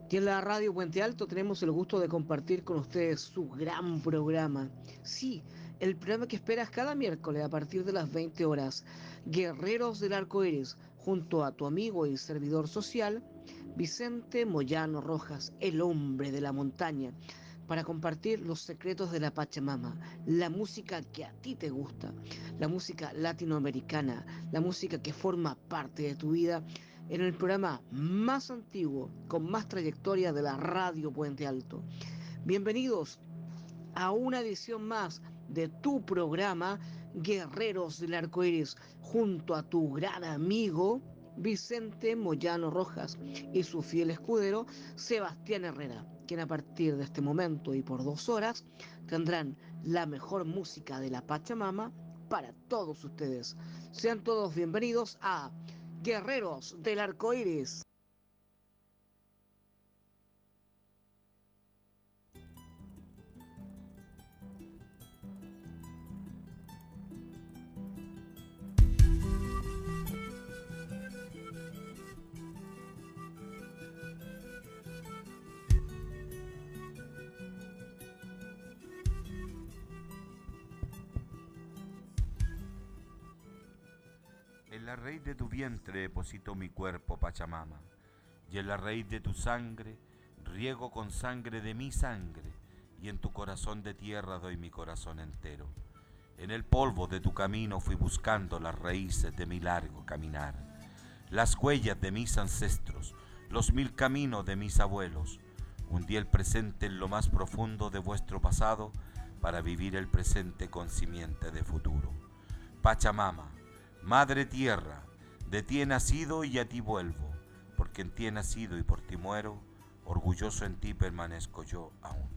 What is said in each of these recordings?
Y en la radio Puente Alto tenemos el gusto de compartir con ustedes su gran programa. Sí, el programa que esperas cada miércoles a partir de las 20 horas. Guerreros del Arco Iris, junto a tu amigo y servidor social, Vicente Moyano Rojas, el hombre de la montaña, para compartir los secretos de la Pachamama, la música que a ti te gusta, la música latinoamericana, la música que forma parte de tu vida en el programa más antiguo, con más trayectoria de la radio Puente Alto. Bienvenidos a una edición más de tu programa Guerreros del Arco Iris, junto a tu gran amigo Vicente Moyano Rojas y su fiel escudero Sebastián Herrera, quien a partir de este momento y por 2 horas tendrán la mejor música de la Pachamama para todos ustedes. Sean todos bienvenidos a Guerreros del Arco Iris. En la raíz de tu vientre deposito mi cuerpo, Pachamama, y en la raíz de tu sangre riego con sangre de mi sangre, y en tu corazón de tierra doy mi corazón entero. En el polvo de tu camino fui buscando las raíces de mi largo caminar, las huellas de mis ancestros, los 1000 caminos de mis abuelos. Hundí el presente en lo más profundo de vuestro pasado para vivir el presente con simiente de futuro. Pachamama, Madre Tierra, de ti he nacido y a ti vuelvo, porque en ti he nacido y por ti muero, orgulloso en ti permanezco yo aún.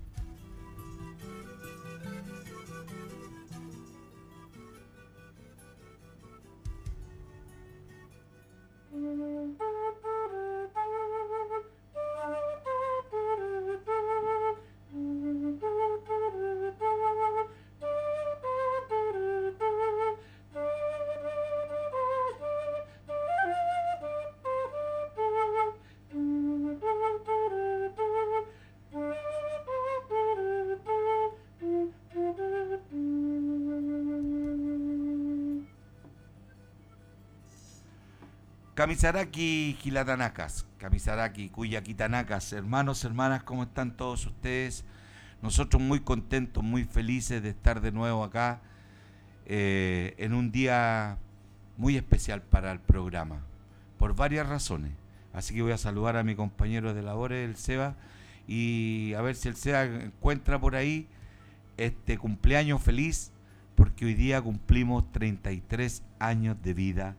Kamisaraki Gilatanakas, Kamisaraki Kuyakitanakas, hermanos, hermanas, ¿cómo están todos ustedes? Nosotros muy contentos, muy felices de estar de nuevo acá en un día muy especial para el programa, por varias razones. Así que voy a saludar a mi compañero de labores, el Seba, y a ver si el Seba encuentra por ahí este cumpleaños feliz, porque hoy día cumplimos 33 años de vida.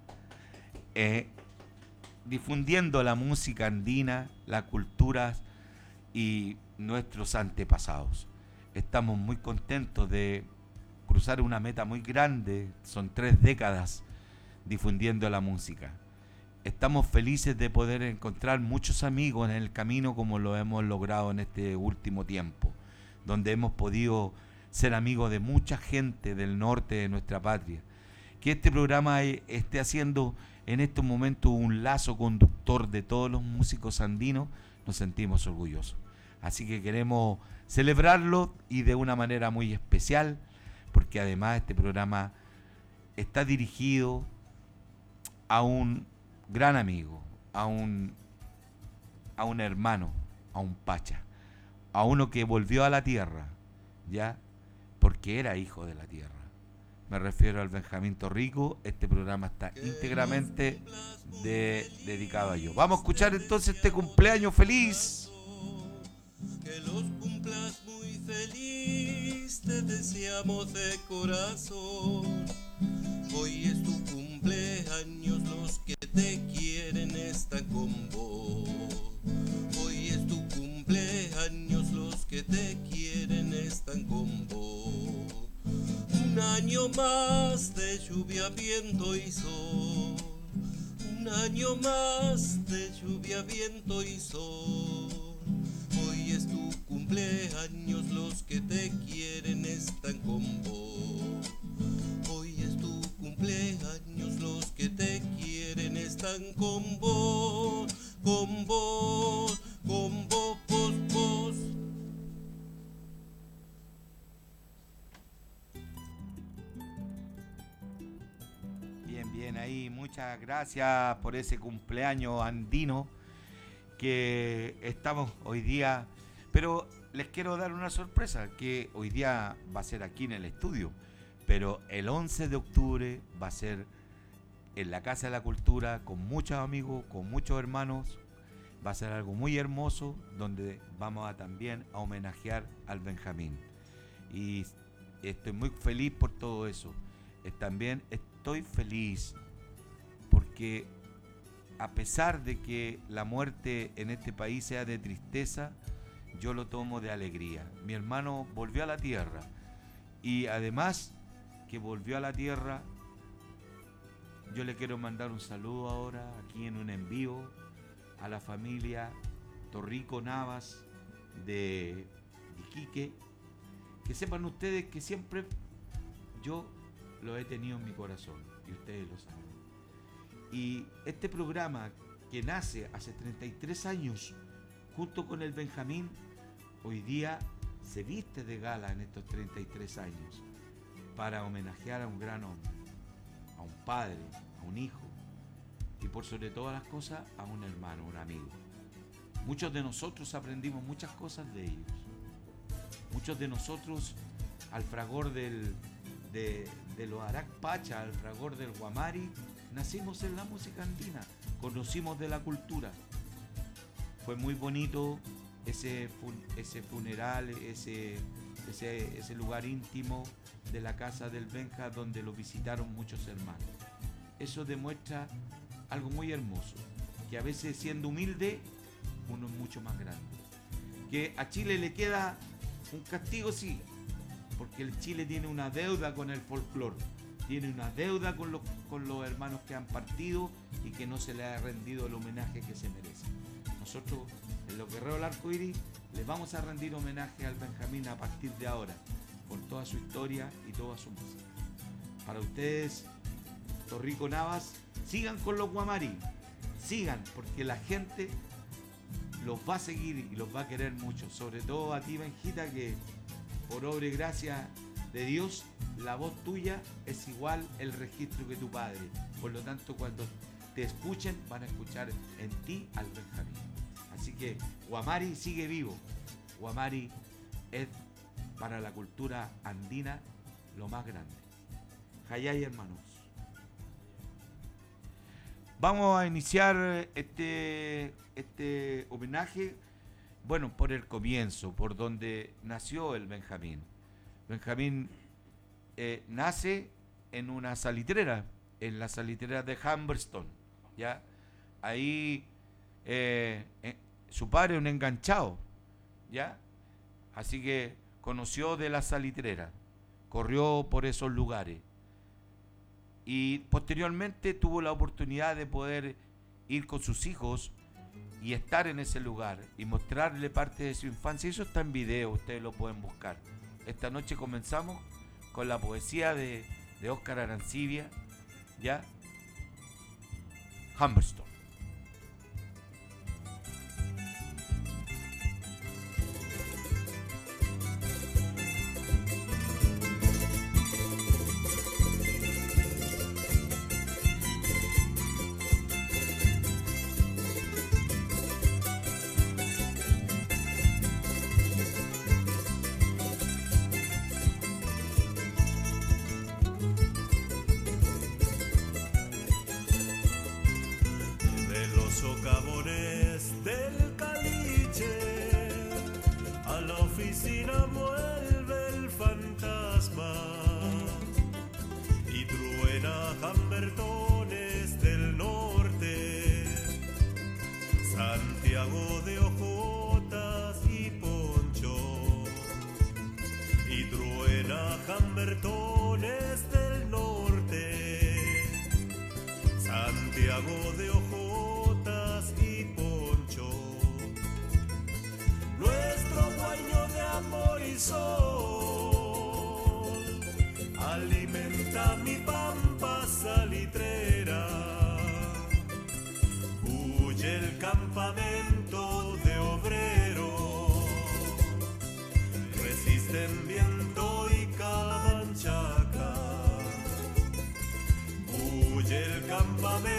Difundiendo la música andina, las culturas y nuestros antepasados. Estamos muy contentos de cruzar una meta muy grande, son 3 décadas difundiendo la música. Estamos felices de poder encontrar muchos amigos en el camino como lo hemos logrado en este último tiempo, donde hemos podido ser amigos de mucha gente del norte de nuestra patria. Que este programa esté haciendo en estos momentos un lazo conductor de todos los músicos andinos, nos sentimos orgullosos. Así que queremos celebrarlo y de una manera muy especial, porque además este programa está dirigido a un gran amigo, a un hermano, a un pacha, a uno que volvió a la tierra, ¿ya? Porque era hijo de la tierra. Me refiero al Benjamín Torrico. Este programa está íntegramente dedicado a ello. Vamos a escuchar entonces este cumpleaños feliz. Que los cumplas muy feliz, te deseamos de corazón. Hoy es tu cumpleaños, los que te quieren están con vos. Hoy es tu cumpleaños, los que te quieren están con vos. Un año más de lluvia, viento y sol. Un año más de lluvia, viento y sol. Hoy es tu cumpleaños, los que te quieren están con vos. Hoy es tu cumpleaños, los que te quieren están con vos, con vos, con vos. muchas gracias por ese cumpleaños andino que estamos hoy día. Pero les quiero dar una sorpresa, que hoy día va a ser aquí en el estudio, pero el 11 de octubre va a ser en la Casa de la Cultura, con muchos amigos, con muchos hermanos. Va a ser algo muy hermoso, donde vamos a también a homenajear al Benjamín. Y estoy muy feliz por todo eso. También estoy feliz porque a pesar de que la muerte en este país sea de tristeza, yo lo tomo de alegría. Mi hermano volvió a la tierra, y además que volvió a la tierra, yo le quiero mandar un saludo ahora, aquí en un envío, a la familia Torrico Navas de Iquique. Que sepan ustedes que siempre yo lo he tenido en mi corazón, y ustedes lo saben. Y este programa, que nace hace 33 años junto con el Benjamín, hoy día se viste de gala en estos 33 años para homenajear a un gran hombre, a un padre, a un hijo, y por sobre todas las cosas a un hermano, un amigo. Muchos de nosotros aprendimos muchas cosas de ellos. Muchos de nosotros, al fragor de los Arac Pacha, al fragor del Guamari, nacimos en la música andina, conocimos de la cultura. Fue muy bonito ese funeral, ese lugar íntimo de la casa del Benja, donde lo visitaron muchos hermanos. Eso demuestra algo muy hermoso, que a veces, siendo humilde, uno es mucho más grande. Que a Chile le queda un castigo, sí, porque el Chile tiene una deuda con el folclore, tiene una deuda con los hermanos que han partido y que no se le ha rendido el homenaje que se merece. Nosotros, en los Guerreros del Arcoíris, les vamos a rendir homenaje al Benjamín a partir de ahora, por toda su historia y toda su música. Para ustedes, Torrico Navas, sigan con los Guamari, sigan, porque la gente los va a seguir y los va a querer mucho. Sobre todo a ti, Benjita, que por obra y gracia de Dios, la voz tuya es igual el registro que tu padre. Por lo tanto, cuando te escuchen, van a escuchar en ti al Benjamín. Así que Guamari sigue vivo. Guamari es para la cultura andina lo más grande. Jayay, hermanos. Vamos a iniciar este homenaje, bueno, por el comienzo, por donde nació el Benjamín. Benjamín nace en una salitrera, en la salitrera de Humberstone, ¿ya? Ahí su padre, un enganchado, ¿ya? Así que conoció de la salitrera, corrió por esos lugares. Y posteriormente tuvo la oportunidad de poder ir con sus hijos y estar en ese lugar y mostrarle parte de su infancia. Eso está en video, ustedes lo pueden buscar. Esta noche comenzamos con la poesía de Óscar Arancibia, ¿ya? Humberstone. Socavones del caliche, a la oficina vuelve el fantasma y truena Humbertones del norte, Santiago de hojotas y poncho, y truena Humbertones del norte, Santiago de hojotas y poncho, nuestro dueño de amor y sol, alimenta mi pampa salitrera, huye el campamento de obreros, resisten viento y camanchaca, huye el campamento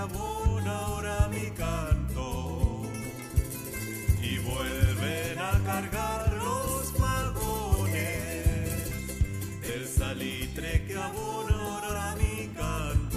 abona ahora mi canto y vuelven a cargar los vagones, el salitre que abona ahora mi canto.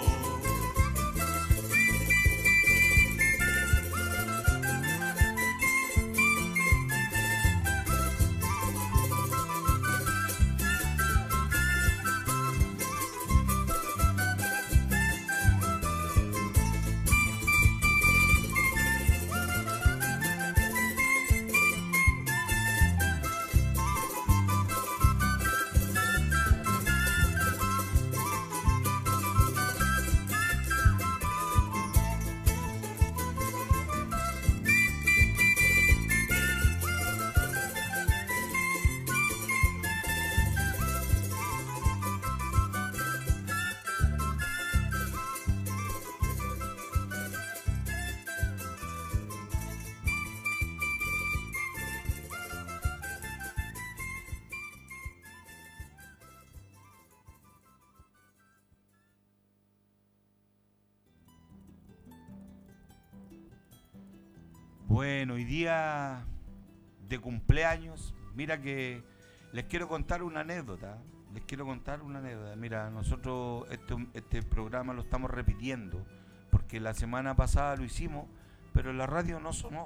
Bueno, hoy día de cumpleaños, mira que les quiero contar una anécdota. Les quiero contar una anécdota. Mira, nosotros este programa lo estamos repitiendo porque la semana pasada lo hicimos, pero en la radio no sonó.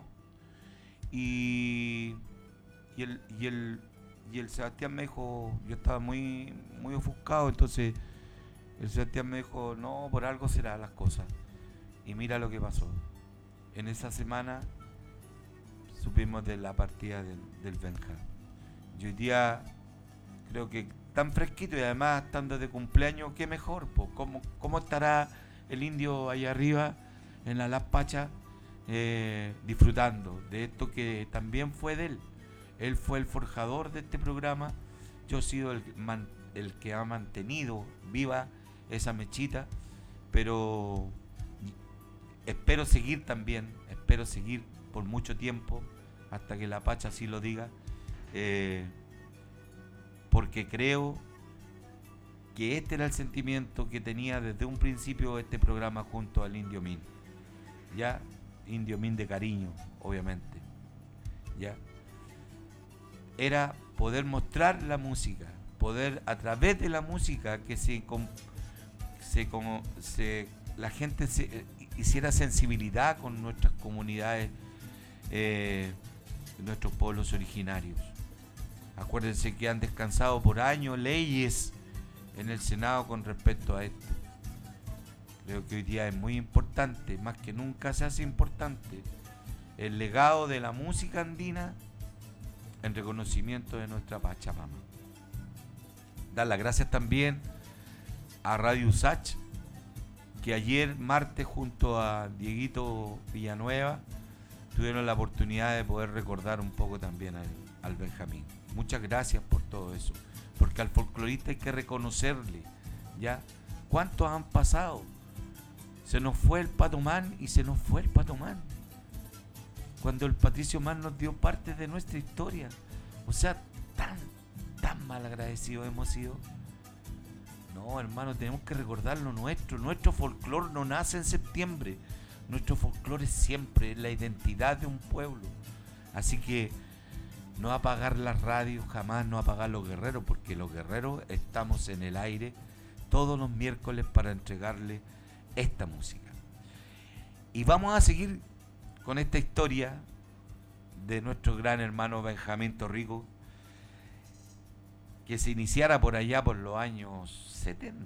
Y, y el Sebastián me dijo, yo estaba muy ofuscado, entonces el Sebastián me dijo, no, por algo serán las cosas. Y mira lo que pasó. En esa semana supimos de la partida del Benja. Y hoy día creo que tan fresquito y además estando de cumpleaños, qué mejor, po. ¿Cómo estará el indio allá arriba en la Las Pachas disfrutando de esto que también fue de él? Él fue el forjador de este programa, yo he sido el que ha mantenido viva esa mechita, pero espero seguir por mucho tiempo, hasta que la Pacha así lo diga, porque creo que este era el sentimiento que tenía desde un principio este programa junto al Indio Min. Ya, Indio Min de cariño, obviamente. Ya. Era poder mostrar la música, poder a través de la música que la gente hiciera sensibilidad con nuestras comunidades, nuestros pueblos originarios. Acuérdense que han descansado por años leyes en el Senado con respecto a esto. Creo que hoy día es muy importante, más que nunca se hace importante, el legado de la música andina en reconocimiento de nuestra Pachamama. Dar las gracias también a Radio Usach, que ayer martes junto a Dieguito Villanueva tuvieron la oportunidad de poder recordar un poco también al Benjamín. Muchas gracias por todo eso, porque al folclorista hay que reconocerle, ¿ya? ¿Cuántos han pasado? Se nos fue el Pato Man y se nos fue el Pato Man, cuando el Patricio Man nos dio parte de nuestra historia. O sea, tan mal agradecidos hemos sido. No, hermano, tenemos que recordar lo nuestro. Nuestro folclore no nace en septiembre. Nuestro folclore siempre es la identidad de un pueblo. Así que no apagar las radios, jamás no apagar los guerreros, porque los guerreros estamos en el aire todos los miércoles para entregarle esta música. Y vamos a seguir con esta historia de nuestro gran hermano Benjamín Torrico, que se iniciara por allá por los años 70,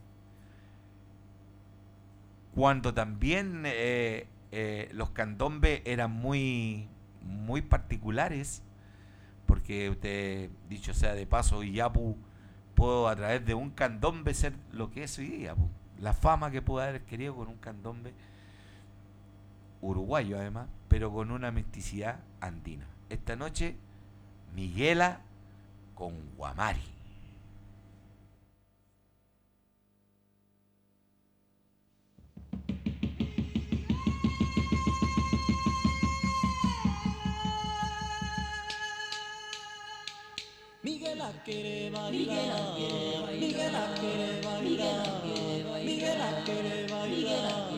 cuando también los candombes eran muy particulares, porque usted, dicho sea de paso, Iyapu, puedo a través de un candombe ser lo que es hoy día, la fama que puedo haber querido con un candombe uruguayo además, pero con una misticidad andina. Esta noche, Miguela con Guamari. Miguela quiere bailar, Miguela quiere bailar, Miguela quiere bailar.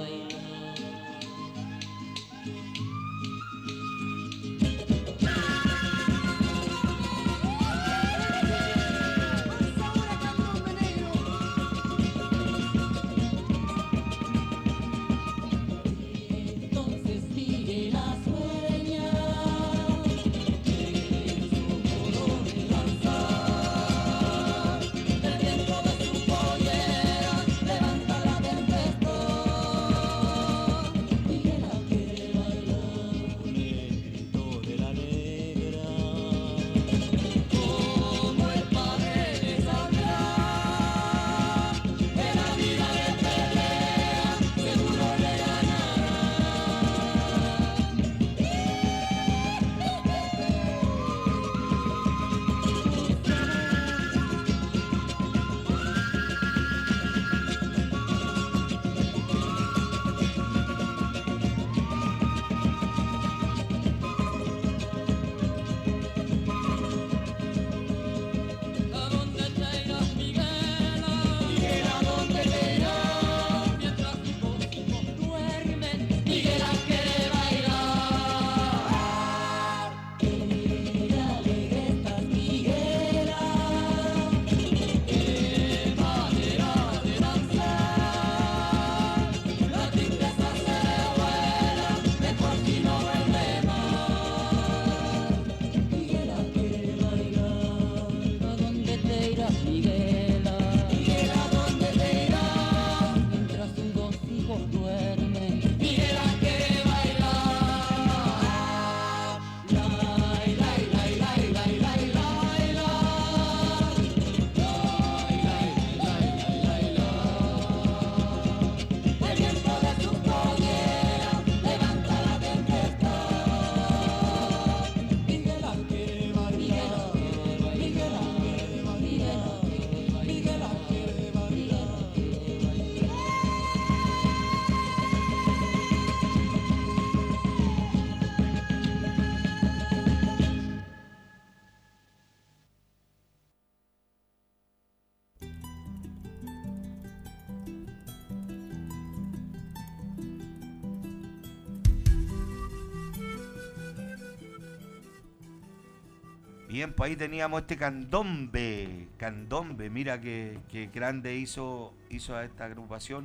Bien, pues ahí teníamos este candombe. Candombe, mira que grande hizo a esta agrupación.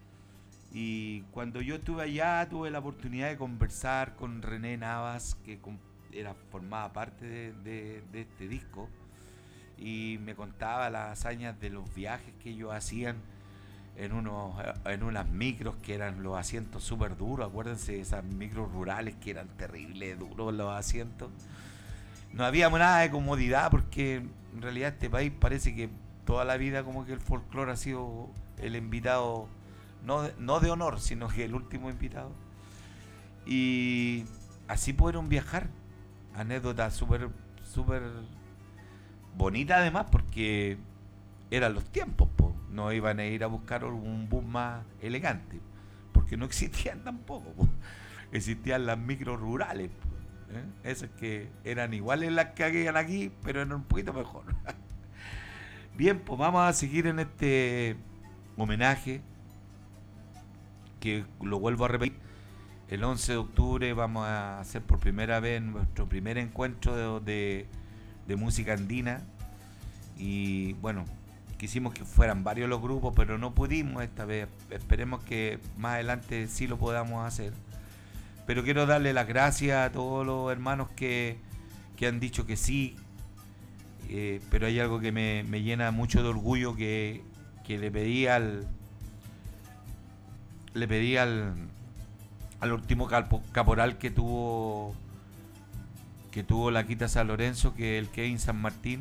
Y cuando yo estuve allá tuve la oportunidad de conversar con René Navas, que formaba parte de este disco. Y me contaba las hazañas de los viajes que ellos hacían en unas micros que eran los asientos súper duros. Acuérdense de esas micros rurales que eran terribles, duros los asientos. No había nada de comodidad porque en realidad este país parece que toda la vida como que el folclore ha sido el invitado, no de honor, sino que el último invitado. Y así pudieron viajar. Anécdota súper bonita además porque eran los tiempos, po. No iban a ir a buscar un bus más elegante porque no existían tampoco, po. Existían las micros rurales, po. Esas que eran iguales las que habían aquí, pero eran un poquito mejor. Bien, pues vamos a seguir en este homenaje, que lo vuelvo a repetir. El 11 de octubre vamos a hacer por primera vez nuestro primer encuentro de música andina. Y bueno, quisimos que fueran varios los grupos, pero no pudimos esta vez. Esperemos que más adelante sí lo podamos hacer. Pero quiero darle las gracias a todos los hermanos que han dicho que sí. Pero hay algo que me llena mucho de orgullo, que le pedí al último caporal que tuvo la Quita San Lorenzo, que es el Kevin San Martín.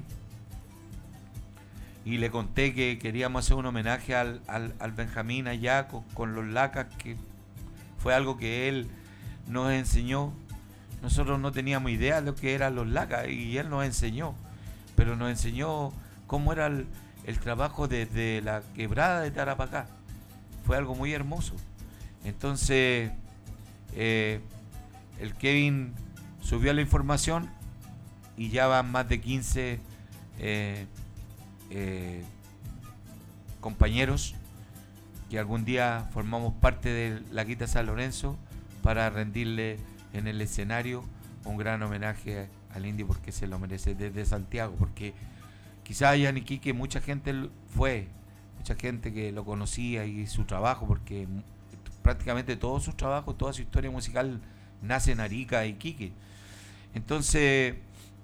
Y le conté que queríamos hacer un homenaje al Benjamín allá con los lacas, que fue algo que él nos enseñó. Nosotros no teníamos idea de lo que eran los lacas y él nos enseñó, pero nos enseñó cómo era el trabajo desde la quebrada de Tarapacá. Fue algo muy hermoso. Entonces el Kevin subió la información y ya van más de 15 eh, eh, compañeros que algún día formamos parte de la Quinta San Lorenzo para rendirle en el escenario un gran homenaje al Indio porque se lo merece desde Santiago, porque quizás allá en Iquique mucha gente mucha gente que lo conocía y su trabajo, porque prácticamente todo su trabajo, toda su historia musical nace en Arica, Iquique. Entonces,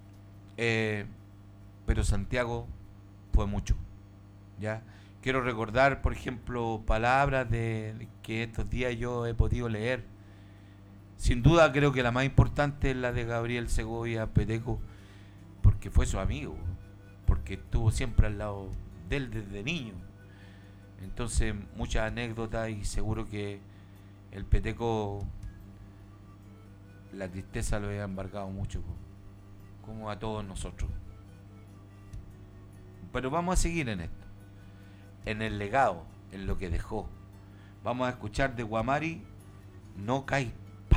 pero Santiago fue mucho, ¿ya? Quiero recordar, por ejemplo, palabras de que estos días yo he podido leer. Sin duda creo que la más importante es la de Gabriel Segovia Peteco, porque fue su amigo, porque estuvo siempre al lado de él desde niño. Entonces, muchas anécdotas y seguro que el Peteco, la tristeza lo había embargado mucho, como a todos nosotros. Pero vamos a seguir en esto, en el legado, en lo que dejó. Vamos a escuchar de Guamari, No Caipa.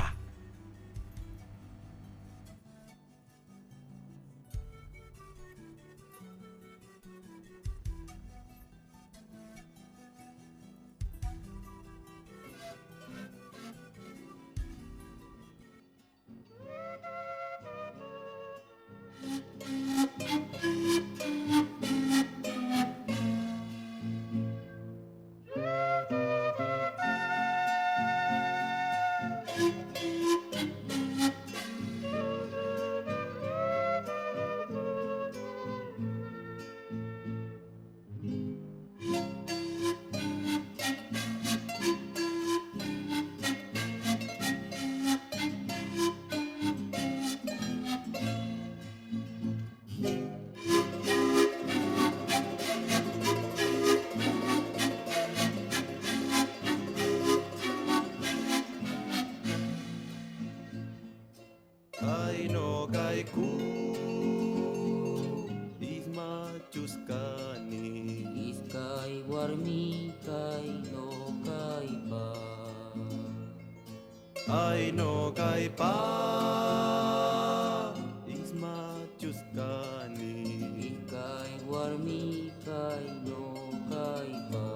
Ay no kaipa isma chuskani Ikai warmi kai no kaipa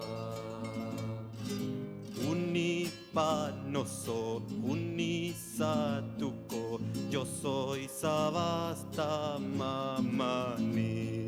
Unipa no so unisatuko yo soy Sabasta Mamani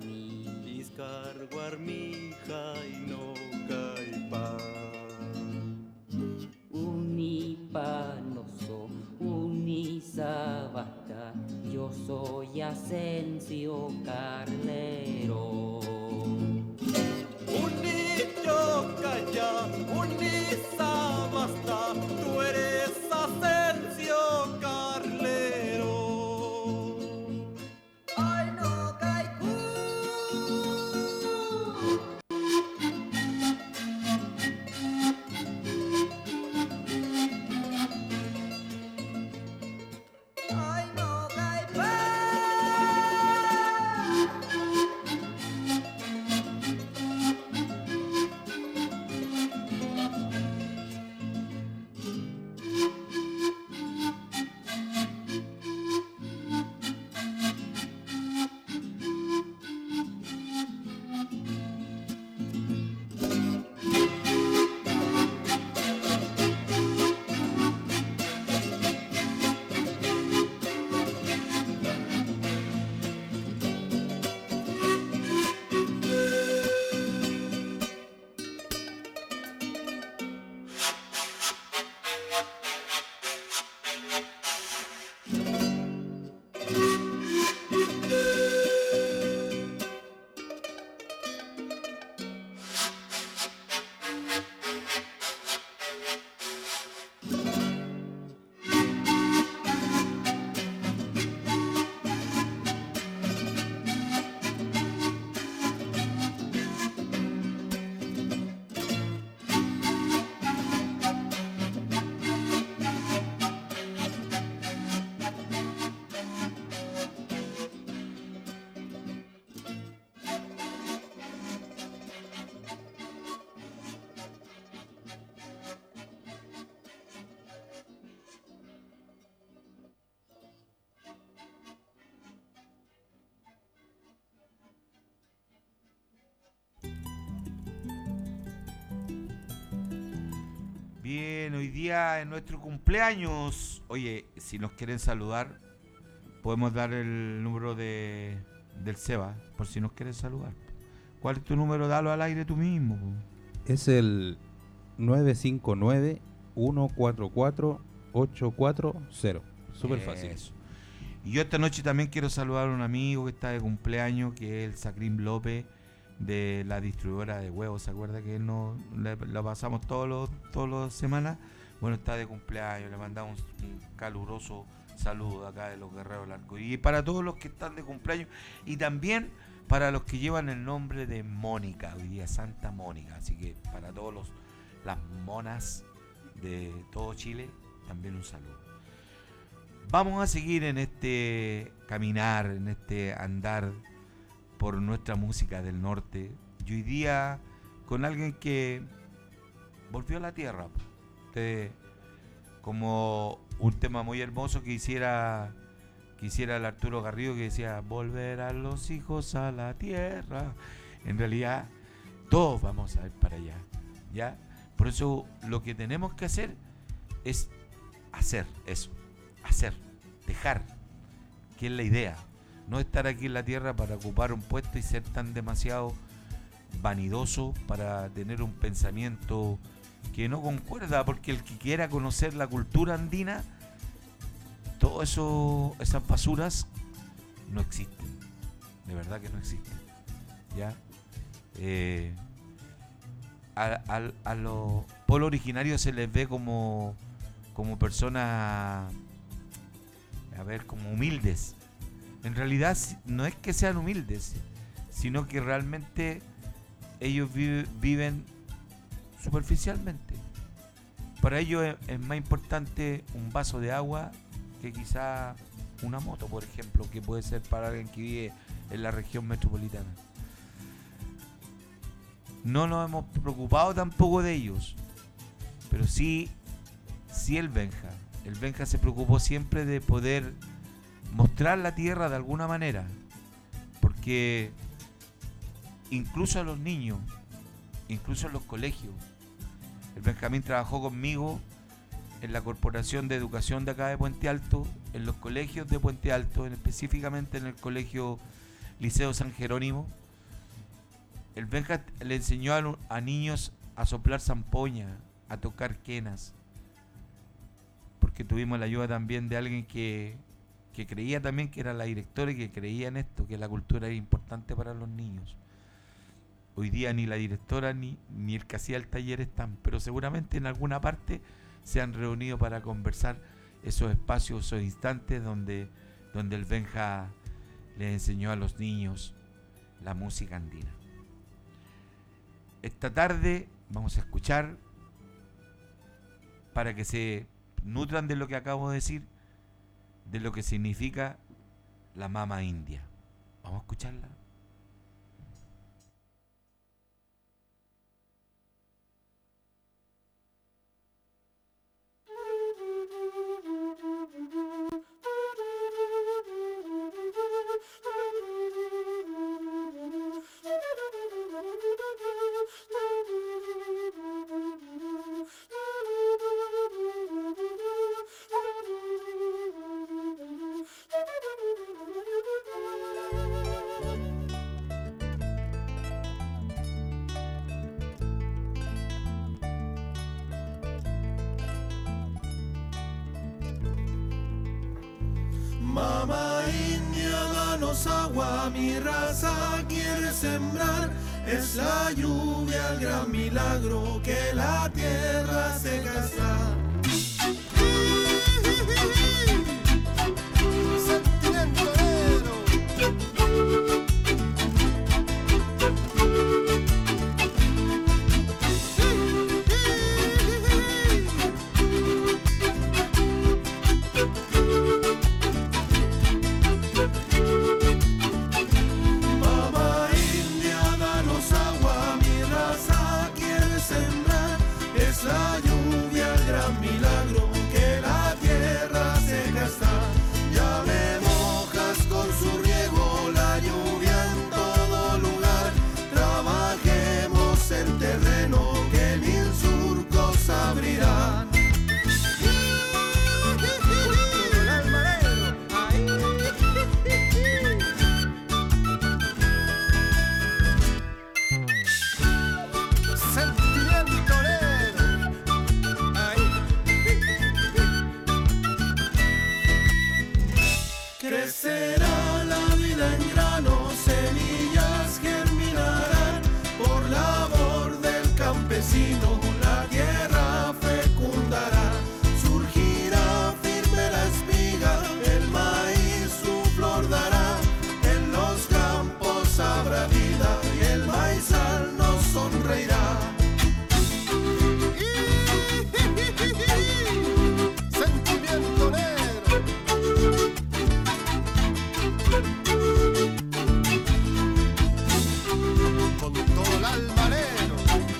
Iskar warmi kai no kaipa Bien, hoy día es nuestro cumpleaños. Oye, si nos quieren saludar, podemos dar el número del Seba, por si nos quieren saludar. ¿Cuál es tu número? Dalo al aire tú mismo. Es el 959-144-840. Súper fácil. Eso. Y yo esta noche también quiero saludar a un amigo que está de cumpleaños, que es el Sacrín López, de la distribuidora de huevos. ¿Se acuerda que lo pasamos todas las semanas? Bueno, está de cumpleaños, le mandamos un caluroso saludo acá de los Guerreros del Arcoíris. Y para todos los que están de cumpleaños, y también para los que llevan el nombre de Mónica, hoy día Santa Mónica. Así que para todos las monas de todo Chile, también un saludo. Vamos a seguir en este caminar, en este andar por nuestra música del norte. Y hoy día con alguien que volvió a la tierra. Como un tema muy hermoso que hiciera el Arturo Garrido, que decía: volver a los hijos a la tierra. En realidad todos vamos a ir para allá, ¿ya? Por eso lo que tenemos que hacer es hacer eso. Hacer, dejar, que es la idea. No estar aquí en la tierra para ocupar un puesto y ser tan demasiado vanidoso, para tener un pensamiento que no concuerda, porque el que quiera conocer la cultura andina, todo eso, esas basuras no existen, de verdad que no existen, ¿ya? A los pueblos originarios se les ve como personas, como humildes. En realidad no es que sean humildes, sino que realmente ellos viven superficialmente. Para ellos es más importante un vaso de agua que quizá una moto, por ejemplo, que puede ser para alguien que vive en la región metropolitana. No nos hemos preocupado tampoco de ellos, pero sí el Benja. El Benja se preocupó siempre de poder mostrar la tierra de alguna manera, porque incluso a los niños, incluso en los colegios, el Benjamín trabajó conmigo en la Corporación de Educación de acá de Puente Alto, en los colegios de Puente Alto, específicamente en el colegio Liceo San Jerónimo. El Benja le enseñó a niños a soplar zampoña, a tocar quenas, porque tuvimos la ayuda también de alguien que creía también, que era la directora, y que creía en esto, que la cultura era importante para los niños. Hoy día ni la directora ni el que hacía el taller están, pero seguramente en alguna parte se han reunido para conversar esos espacios, esos instantes donde el Benja les enseñó a los niños la música andina. Esta tarde vamos a escuchar, para que se nutran de lo que acabo de decir, de lo que significa la mama india. Vamos a escucharla. Mama india, danos agua, mi raza quiere sembrar. Es la lluvia el gran milagro que la tierra seca está. La lluvia, el gran milagro que la campesino, la tierra fecundará, surgirá firme la espiga, el maíz su flor dará, en los campos habrá vida y el maizal nos sonreirá. Sentimiento negro. Con todo el alma negro.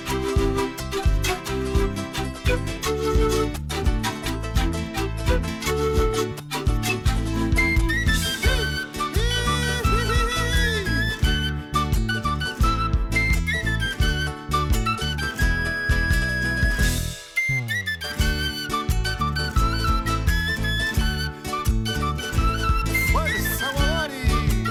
¡Fuerza, Guamari!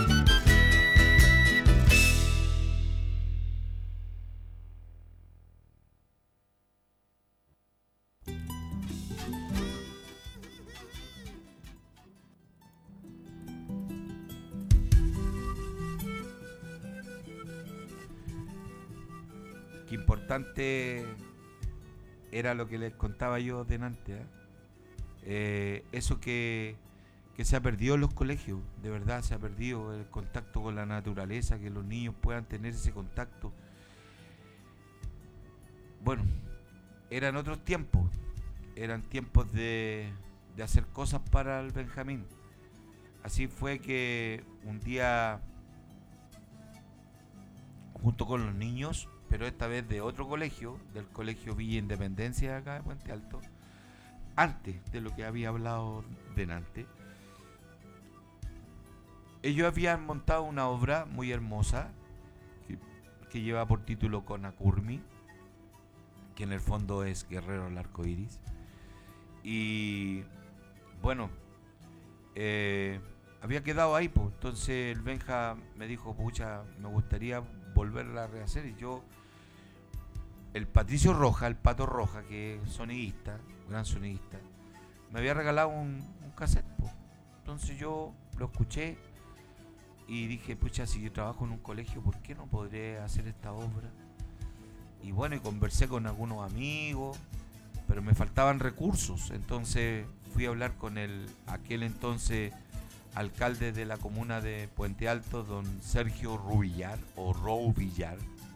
Qué importante era lo que les contaba yo delante, ¿eh? Eso que se ha perdido en los colegios, de verdad se ha perdido el contacto con la naturaleza, que los niños puedan tener ese contacto. Bueno, eran otros tiempos, eran tiempos de hacer cosas para el Benjamín. Así fue que un día, junto con los niños, pero esta vez de otro colegio, del colegio Villa Independencia de acá de Puente Alto, antes de lo que había hablado delante, ellos habían montado una obra muy hermosa que lleva por título Conacurmi, que en el fondo es Guerrero del Arco Iris. Y bueno, había quedado ahí, pues. Entonces el Benja me dijo, pucha, me gustaría volverla a rehacer. Y yo, el Patricio Roja, el Pato Roja, que es sonidista, gran sonidista, me había regalado un cassette, pues. Entonces yo lo escuché y dije, pucha, si yo trabajo en un colegio, ¿por qué no podré hacer esta obra? Y bueno, y conversé con algunos amigos, pero me faltaban recursos. Entonces fui a hablar con aquel entonces alcalde de la comuna de Puente Alto, don Sergio Rubillar, o Roubillar,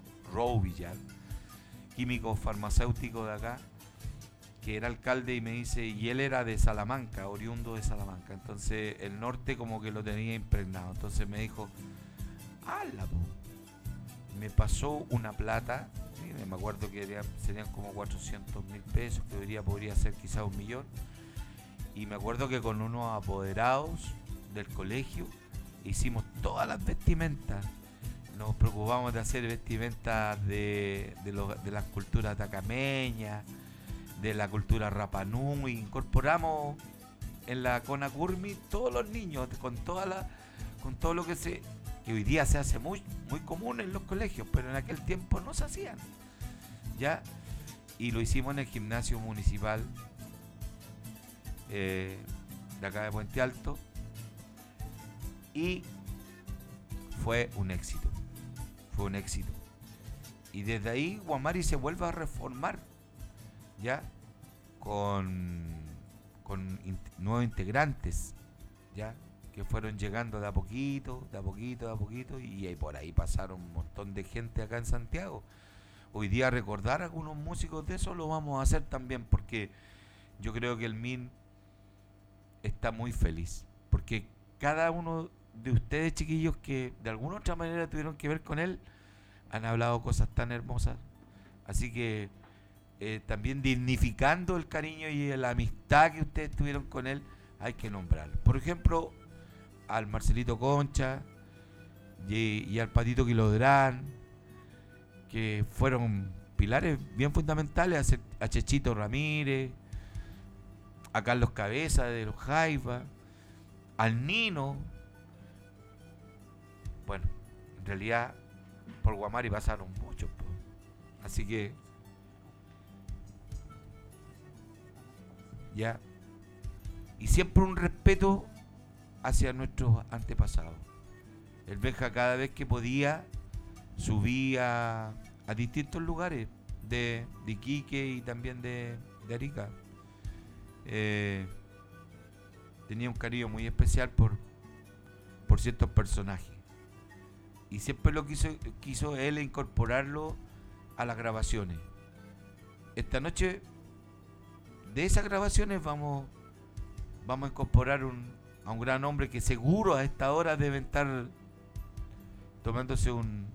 químico farmacéutico de acá, que era alcalde, y me dice, y él era de Salamanca, oriundo de Salamanca, entonces el norte como que lo tenía impregnado. Entonces me dijo, ¡hala, po! Me pasó una plata, ¿sí? Me acuerdo que serían como 400.000 pesos, que hoy día podría ser quizás 1.000.000, y me acuerdo que con unos apoderados del colegio hicimos todas las vestimentas. Nos preocupamos de hacer vestimentas de las culturas atacameñas, de la cultura Rapanui. Incorporamos en la Conacurmi todos los niños con todo lo que hoy día se hace muy, muy común en los colegios, pero en aquel tiempo no se hacían, ¿ya? Y lo hicimos en el gimnasio municipal de acá de Puente Alto, y fue un éxito. Y desde ahí Guamari se vuelve a reformar, ya, con nuevos integrantes, ya, que fueron llegando de a poquito, y ahí por ahí pasaron un montón de gente acá en Santiago. Hoy día recordar a algunos músicos de eso lo vamos a hacer también, porque yo creo que el MIN está muy feliz, porque cada uno de ustedes, chiquillos, que de alguna u otra manera tuvieron que ver con él, han hablado cosas tan hermosas. Así que también dignificando el cariño y la amistad que ustedes tuvieron con él, hay que nombrarlo. Por ejemplo, al Marcelito Concha y al Patito Quilodrán, que fueron pilares bien fundamentales, a Chechito Ramírez, a Carlos Cabeza de los Jaivas, al Nino. Bueno, en realidad por Guamari pasaron muchos, pues. Así que ya, y siempre un respeto hacia nuestros antepasados. El Benja cada vez que podía subía a distintos lugares de Iquique y también de Arica. Tenía un cariño muy especial por ciertos personajes. Y siempre lo quiso él incorporarlo a las grabaciones. Esta noche, de esas grabaciones, vamos a incorporar a un gran hombre que seguro a esta hora debe estar tomándose un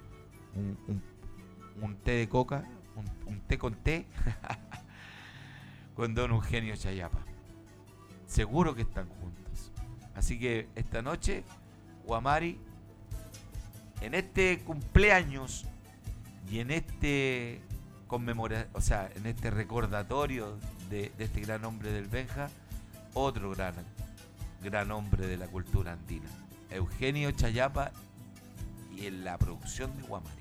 té de coca, un té con té, con don Eugenio Chayapa. Seguro que están juntos. Así que esta noche, Guamari, en este cumpleaños y en este en este recordatorio de este gran hombre del Benja, otro gran hombre de la cultura andina, Eugenio Chayapa, y en la producción de Guamari.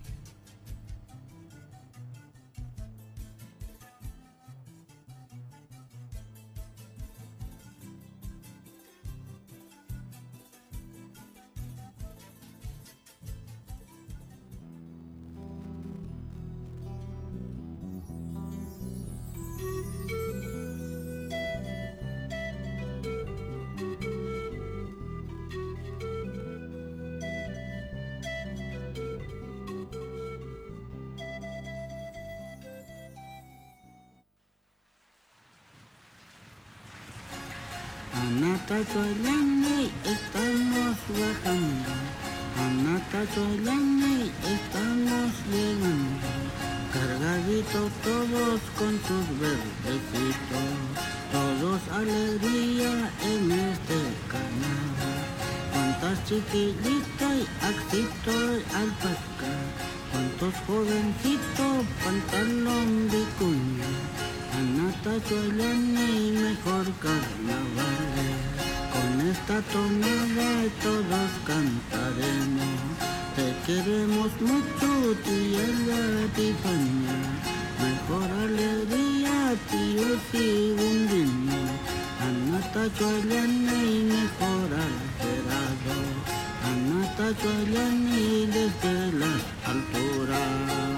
Anatachualani, estamos bajando. Anatachualani, estamos llegando. Cargaditos todos con sus verdecitos. Todos alegría en este carnaval. Cuántas chiquilitas y axitos al pescar. Cuántos jovencitos, pantalón de cuña. Anatachualani, mejor carnaval. Con esta tonada todos cantaremos. Te queremos mucho, tía la Epifanía. Mejor alegría, tío Sigundino. Anatachualani, mejor alterado. Anatachualani, desde las alturas.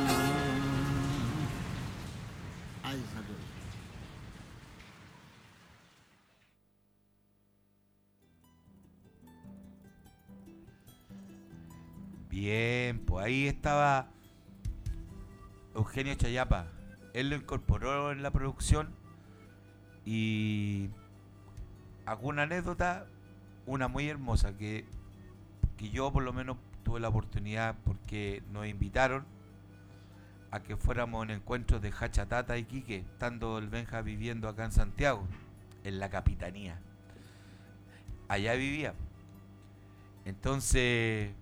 Bien, pues ahí estaba Eugenio Chayapa. Él lo incorporó en la producción. Y alguna anécdota, una muy hermosa, que yo por lo menos tuve la oportunidad, porque nos invitaron a que fuéramos en encuentros de Hachatata y Quique, estando el Benja viviendo acá en Santiago, en la capitanía. Allá vivía. Entonces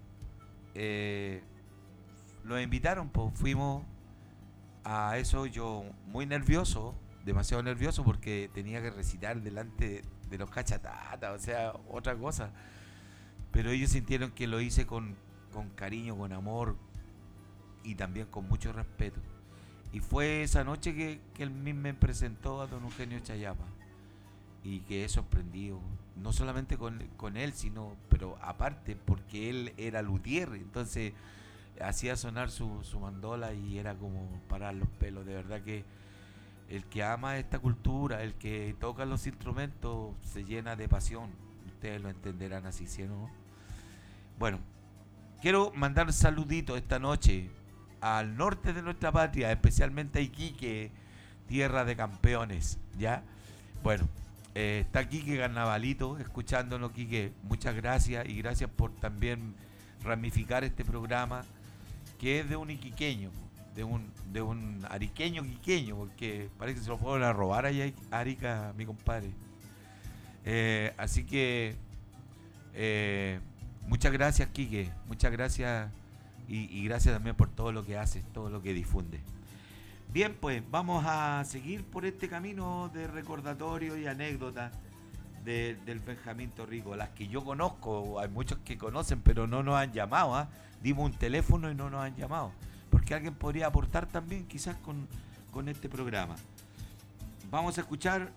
nos invitaron, pues fuimos a eso, yo muy nervioso, demasiado nervioso, porque tenía que recitar delante de los Hachatatas, o sea, otra cosa. Pero ellos sintieron que lo hice con cariño, con amor y también con mucho respeto. Y fue esa noche que él mismo me presentó a don Eugenio Chayapa. Y quedé sorprendido, no solamente con él, pero aparte, porque él era luthier, entonces hacía sonar su mandola y era como parar los pelos. De verdad que el que ama esta cultura, el que toca los instrumentos, se llena de pasión. Ustedes lo entenderán así, ¿sí, no? Bueno, quiero mandar un saludito esta noche al norte de nuestra patria, especialmente a Iquique, tierra de campeones, ¿ya? Bueno, está Quique Carnavalito escuchándonos. Quique, muchas gracias, y gracias por también ramificar este programa, que es de un iquiqueño, de un ariqueño quiqueño, porque parece que se lo fueron a robar allá a Arica, mi compadre. Así que muchas gracias, Quique, muchas gracias, y gracias también por todo lo que haces, todo lo que difundes. Bien, pues vamos a seguir por este camino de recordatorio y anécdotas del Benjamín Torrico, las que yo conozco. Hay muchos que conocen, pero no nos han llamado, ¿eh? Dimos un teléfono y no nos han llamado, porque alguien podría aportar también quizás con este programa. Vamos a escuchar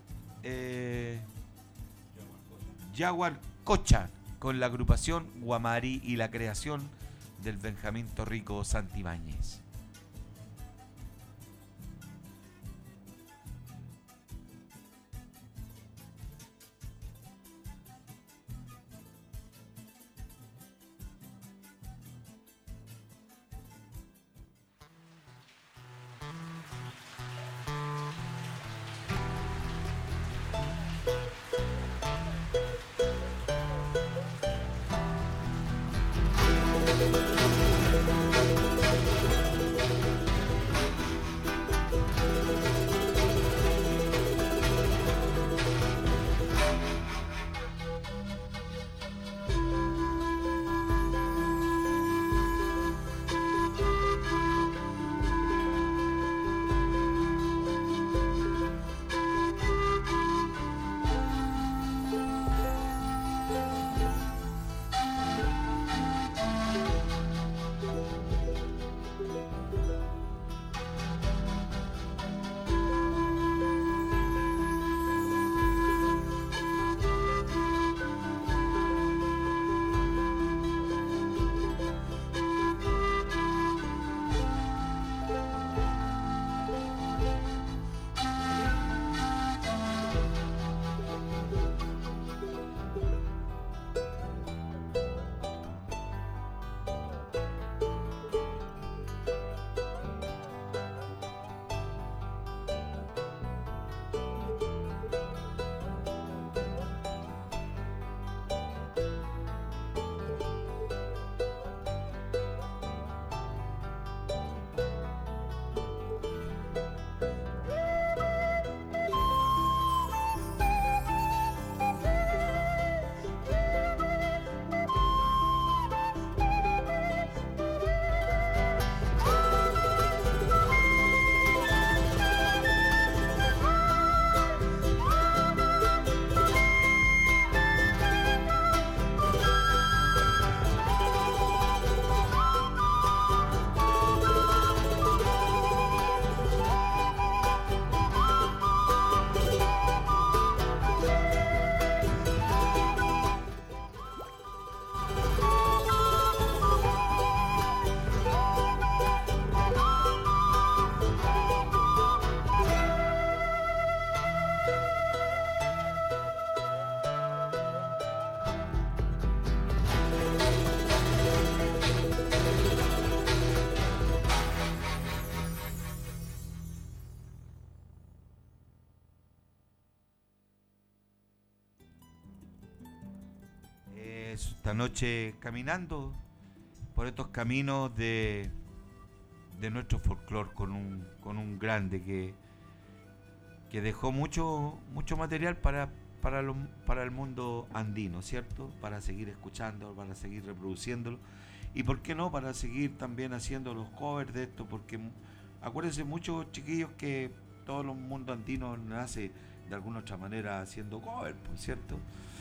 Jaguar Cocha con la agrupación Guamari y la creación del Benjamín Torrico Santibáñez. esta noche caminando por estos caminos de nuestro folclore con un grande que dejó mucho material para el mundo andino, ¿cierto? Para seguir escuchándolo, para seguir reproduciéndolo y por qué no, para seguir también haciendo los covers de esto, porque acuérdense muchos chiquillos que todo el mundo andino nace de alguna otra manera haciendo covers, ¿cierto?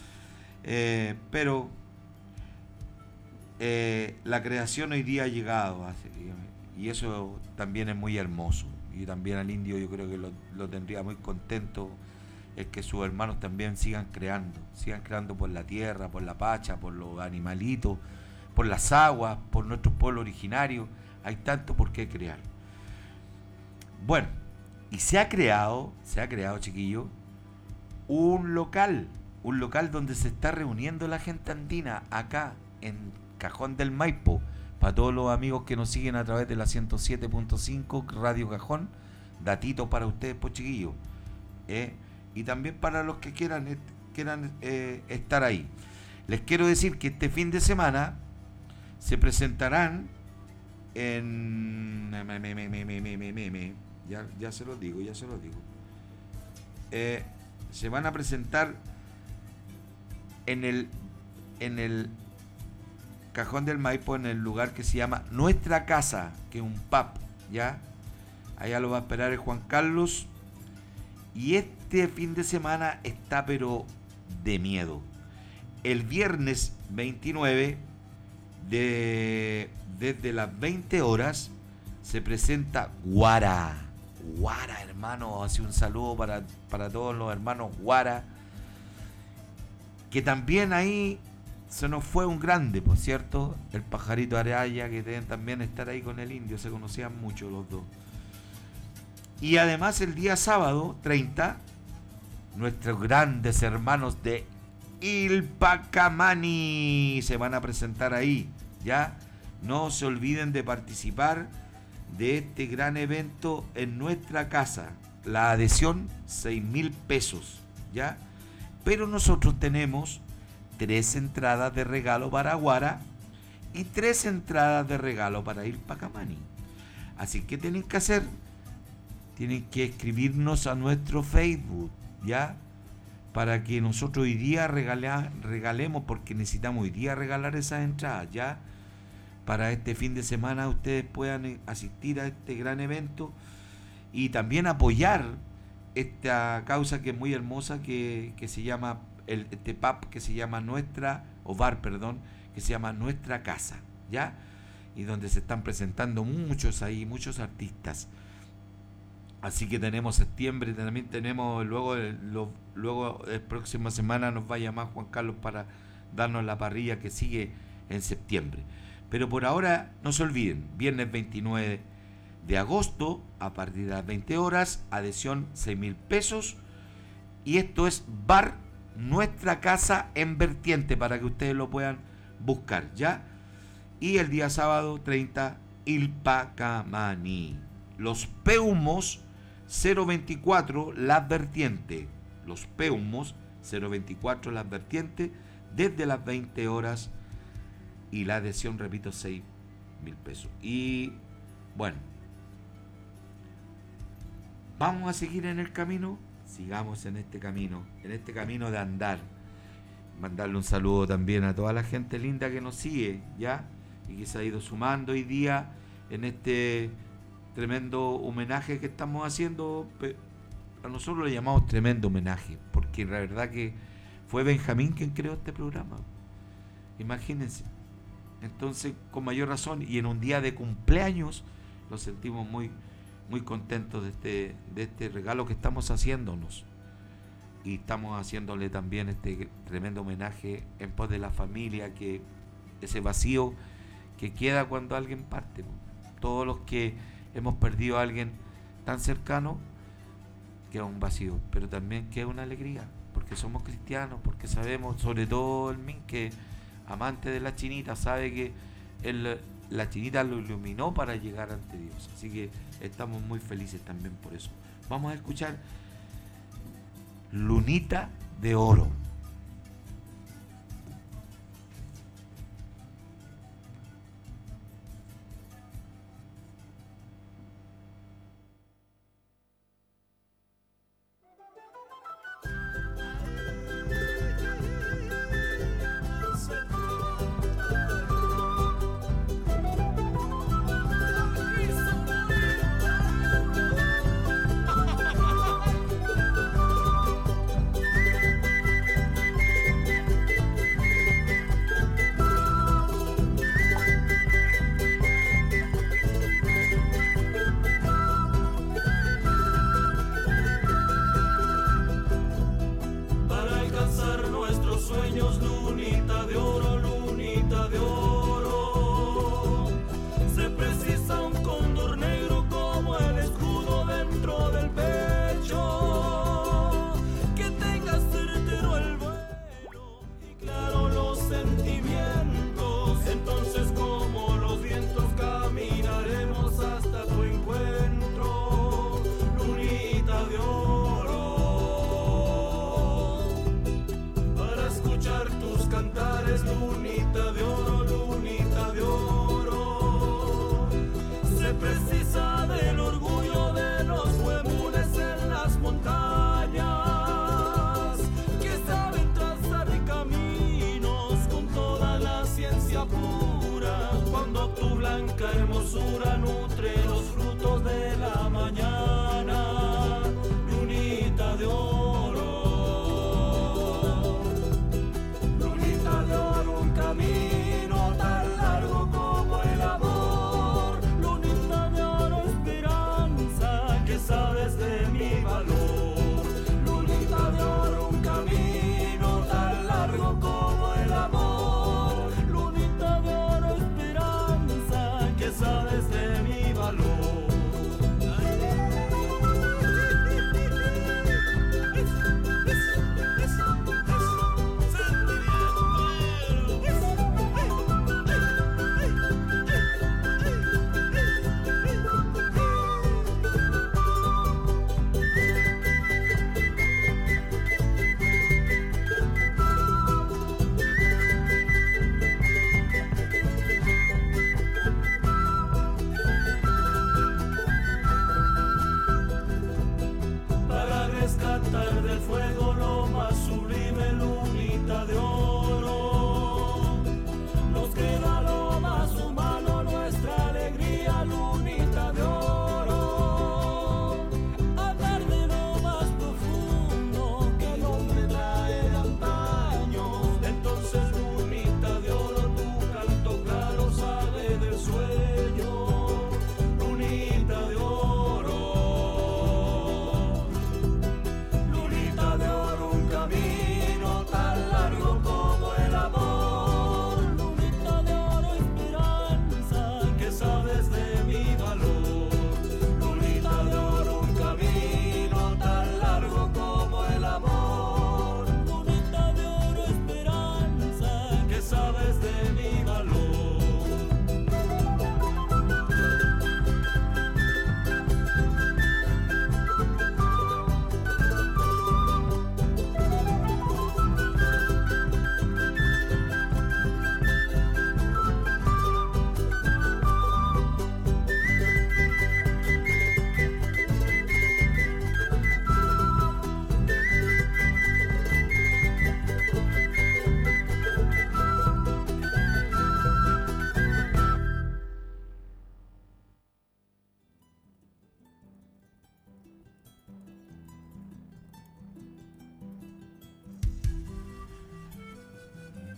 Pero la creación hoy día ha llegado y eso también es muy hermoso, y también al indio yo creo que lo tendría muy contento, es que sus hermanos también sigan creando por la tierra, por la pacha, por los animalitos, por las aguas, por nuestro pueblo originario. Hay tanto por qué crear. Bueno, y se ha creado, chiquillos, un local donde se está reuniendo la gente andina, acá en Cajón del Maipo, para todos los amigos que nos siguen a través de la 107.5 Radio Cajón, datito para ustedes, pues chiquillos, y también para los que quieran estar ahí. Les quiero decir que este fin de semana se presentarán en... Ya se los digo. Se van a presentar en el Cajón del Maipo, en el lugar que se llama Nuestra Casa, que es un pub, ¿ya? Allá lo va a esperar el Juan Carlos. Y este fin de semana está pero de miedo. El viernes 29, desde las 20 horas, se presenta Guara. Guara, hermano, hace un saludo para todos los hermanos Guara. Que también ahí se nos fue un grande, por cierto, el Pajarito Araya, que deben también estar ahí con el indio, se conocían mucho los dos. Y además el día sábado 30, nuestros grandes hermanos de Ilpacamani se van a presentar ahí, ¿ya? No se olviden de participar de este gran evento en Nuestra Casa. La adhesión, 6.000 pesos, ¿ya? Pero nosotros tenemos 3 entradas de regalo para Guara y 3 entradas de regalo para Ilpacamani. Así que tienen que hacer, tienen que escribirnos a nuestro Facebook, ¿ya? Para que nosotros hoy día regalemos, porque necesitamos hoy día regalar esas entradas, ¿ya? Para este fin de semana ustedes puedan asistir a este gran evento y también apoyar esta causa que es muy hermosa, que se llama este pub que se llama bar, que se llama Nuestra Casa, ¿ya? Y donde se están presentando muchos artistas. Así que tenemos septiembre, también tenemos luego la próxima semana nos va a llamar Juan Carlos para darnos la parrilla que sigue en septiembre. Pero por ahora no se olviden, viernes 29 de agosto a partir de las 20 horas, adhesión 6.000 pesos, y esto es Bar Nuestra Casa en Vertiente, para que ustedes lo puedan buscar, ¿ya? Y el día sábado 30, Ilpacamani. Los Peumos 024 Las Vertientes. Los Peumos 024 Las Vertientes, desde las 20 horas, y la adhesión, repito, 6.000 pesos. Y bueno, vamos a seguir en el camino. Sigamos en este camino de andar. Mandarle un saludo también a toda la gente linda que nos sigue, ¿ya? Y que se ha ido sumando hoy día en este tremendo homenaje que estamos haciendo. A nosotros le llamamos tremendo homenaje, porque la verdad que fue Benjamín quien creó este programa. Imagínense. Entonces, con mayor razón, y en un día de cumpleaños, nos sentimos muy, muy contentos de este regalo que estamos haciéndonos. Y estamos haciéndole también este tremendo homenaje en pos de la familia, que ese vacío que queda cuando alguien parte. Todos los que hemos perdido a alguien tan cercano, queda un vacío, pero también queda una alegría, porque somos cristianos, porque sabemos, sobre todo el Min, que amante de la chinita, sabe que la chinita lo iluminó para llegar ante Dios. Así que estamos muy felices también por eso. Vamos a escuchar Lunita de Oro.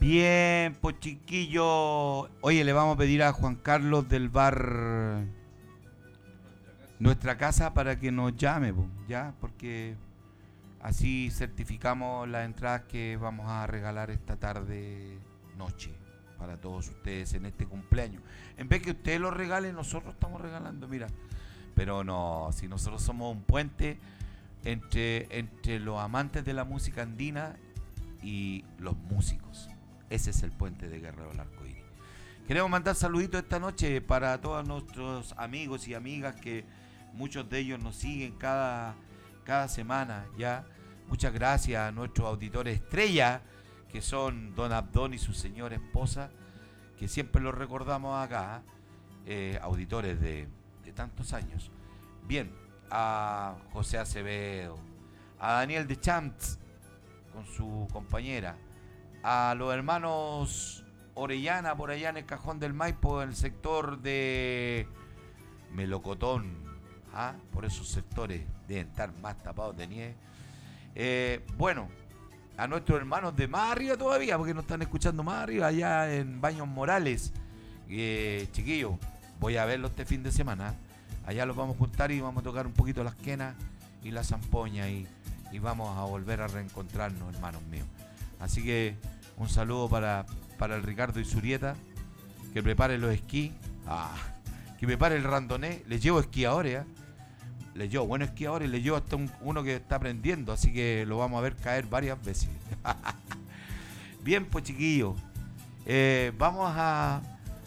Bien, pues chiquillo. Oye, le vamos a pedir a Juan Carlos del bar Nuestra Casa para que nos llame, po, ya, porque así certificamos las entradas que vamos a regalar esta tarde, noche, para todos ustedes en este cumpleaños. En vez que ustedes lo regalen, nosotros estamos regalando, mira. Pero no, si nosotros somos un puente entre los amantes de la música andina y los músicos. Ese es el puente de Guerrero del Arcoíris. Queremos mandar saluditos esta noche para todos nuestros amigos y amigas que muchos de ellos nos siguen cada semana, ¿ya? Muchas gracias a nuestros auditores estrella, que son don Abdón y su señora esposa, que siempre los recordamos acá, auditores de tantos años. Bien, a José Acevedo, a Daniel de Champs con su compañera, a los hermanos Orellana por allá en el Cajón del Maipo, en el sector de Melocotón, por esos sectores deben estar más tapados de nieve. Bueno, a nuestros hermanos de más arriba todavía, porque nos están escuchando más arriba, allá en Baños Morales. Chiquillos, voy a verlo este fin de semana. Allá los vamos a juntar y vamos a tocar un poquito las quenas y la zampoña y vamos a volver a reencontrarnos, hermanos míos. Así que un saludo para el Ricardo Isurieta, que prepare los esquís, que prepare el randoné. Les llevo esquiadores, les llevo buenos esquiadores, les llevo hasta uno que está aprendiendo, así que lo vamos a ver caer varias veces. Bien, pues chiquillos, vamos a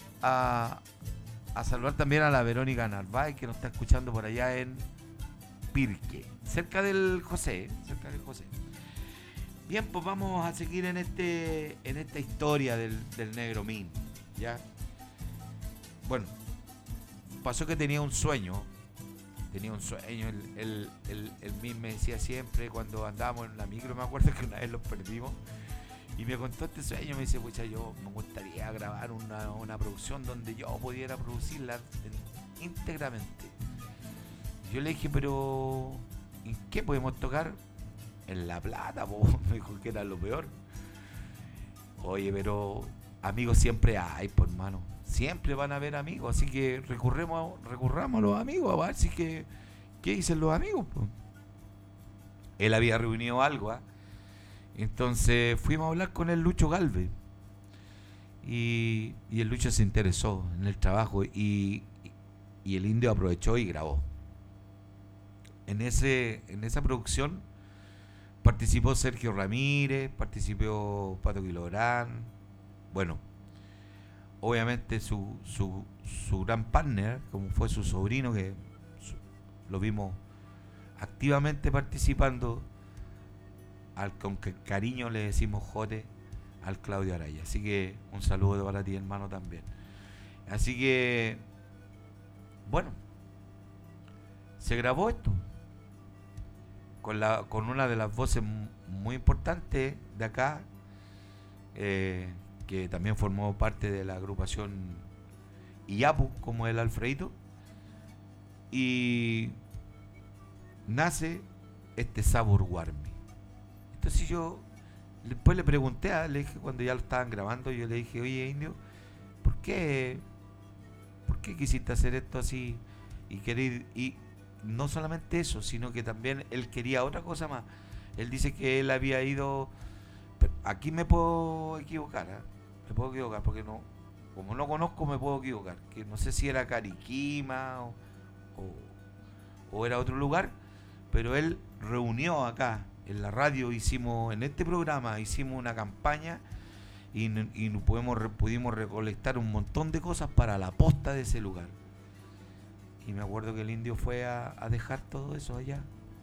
saludar también a la Verónica Narváez, que nos está escuchando por allá en Pirque, cerca del José. Bien, pues vamos a seguir en esta historia del Negro Min, ¿ya? Bueno, pasó que tenía un sueño. El Min me decía siempre cuando andábamos en la micro, me acuerdo que una vez los perdimos, y me contó este sueño. Me dice, pucha, yo me gustaría grabar una producción donde yo pudiera producirla íntegramente. Yo le dije, pero ¿en qué podemos tocar? En La Plata, me dijo que era lo peor. Oye, pero amigos siempre hay, pues hermano. Siempre van a haber amigos, así que recurramos a los amigos, a ver si ¿qué dicen los amigos? Pues. Él había reunido algo, Entonces fuimos a hablar con el Lucho Galvez. Y el Lucho se interesó en el trabajo y el indio aprovechó y grabó. En esa producción participó Sergio Ramírez, participó Pato Quilográn, bueno, obviamente su gran partner, como fue su sobrino, que lo vimos activamente participando, con cariño le decimos Jote, al Claudio Araya. Así que un saludo para ti, hermano, también. Así que, bueno, se grabó esto con una de las voces muy importantes de acá, que también formó parte de la agrupación Iyapu, como el Alfredito, y nace este Sabor Warmi. Entonces yo después le pregunté, le dije, cuando ya lo estaban grabando, yo le dije, oye, indio, ¿por qué quisiste hacer esto así? Y no solamente eso, sino que también él quería otra cosa más. Él dice que él había ido, aquí me puedo equivocar, porque como no conozco me puedo equivocar, que no sé si era Cariquima o era otro lugar, pero él reunió acá en la radio, en este programa hicimos una campaña y pudimos recolectar un montón de cosas para la posta de ese lugar. Y me acuerdo que el indio fue a dejar todo eso allá.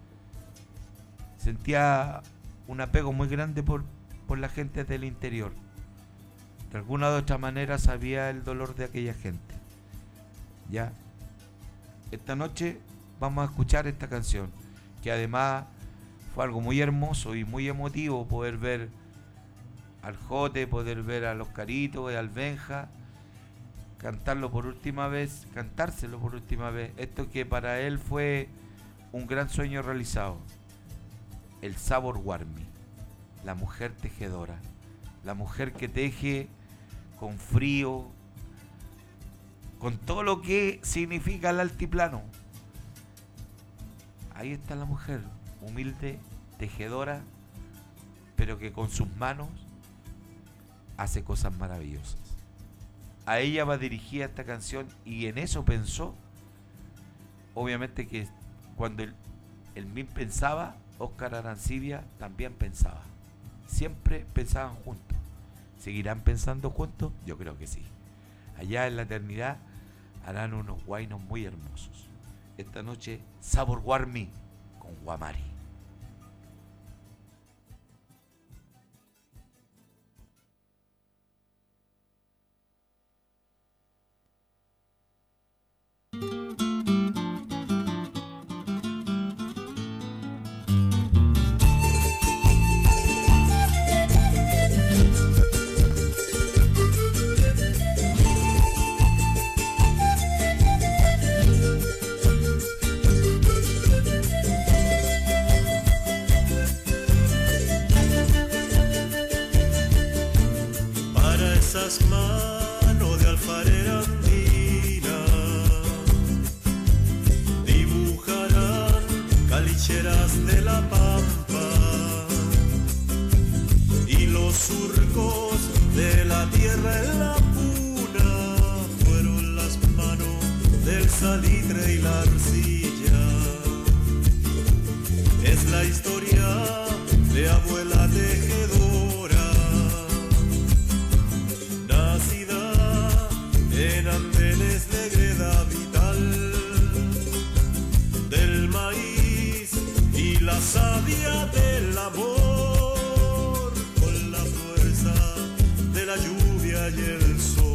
Sentía un apego muy grande por la gente del interior. De alguna u otra manera sabía el dolor de aquella gente. Ya. Esta noche vamos a escuchar esta canción, que además fue algo muy hermoso y muy emotivo poder ver al Jote, poder ver a los Caritos y al Benja cantárselo por última vez. Esto que para él fue un gran sueño realizado. El Sabor Warmi, la mujer tejedora, La mujer que teje con frío, con todo lo que significa el altiplano. Ahí está la mujer, humilde, tejedora, pero que con sus manos hace cosas maravillosas. A ella va dirigida esta canción y en eso pensó. Obviamente que cuando el MIM pensaba, Óscar Arancibia también pensaba. Siempre pensaban juntos. ¿Seguirán pensando juntos? Yo creo que sí. Allá en la eternidad harán unos guainos muy hermosos. Esta noche, Sabor Guarmi con Guamari. Manos de alfarera andina dibujarán calicheras de la pampa y los surcos de la tierra en la puna fueron las manos del salitre y la arcilla. Es la historia de abuela tejedora, en andenes de greda vital del maíz y la savia del amor, con la fuerza de la lluvia y el sol.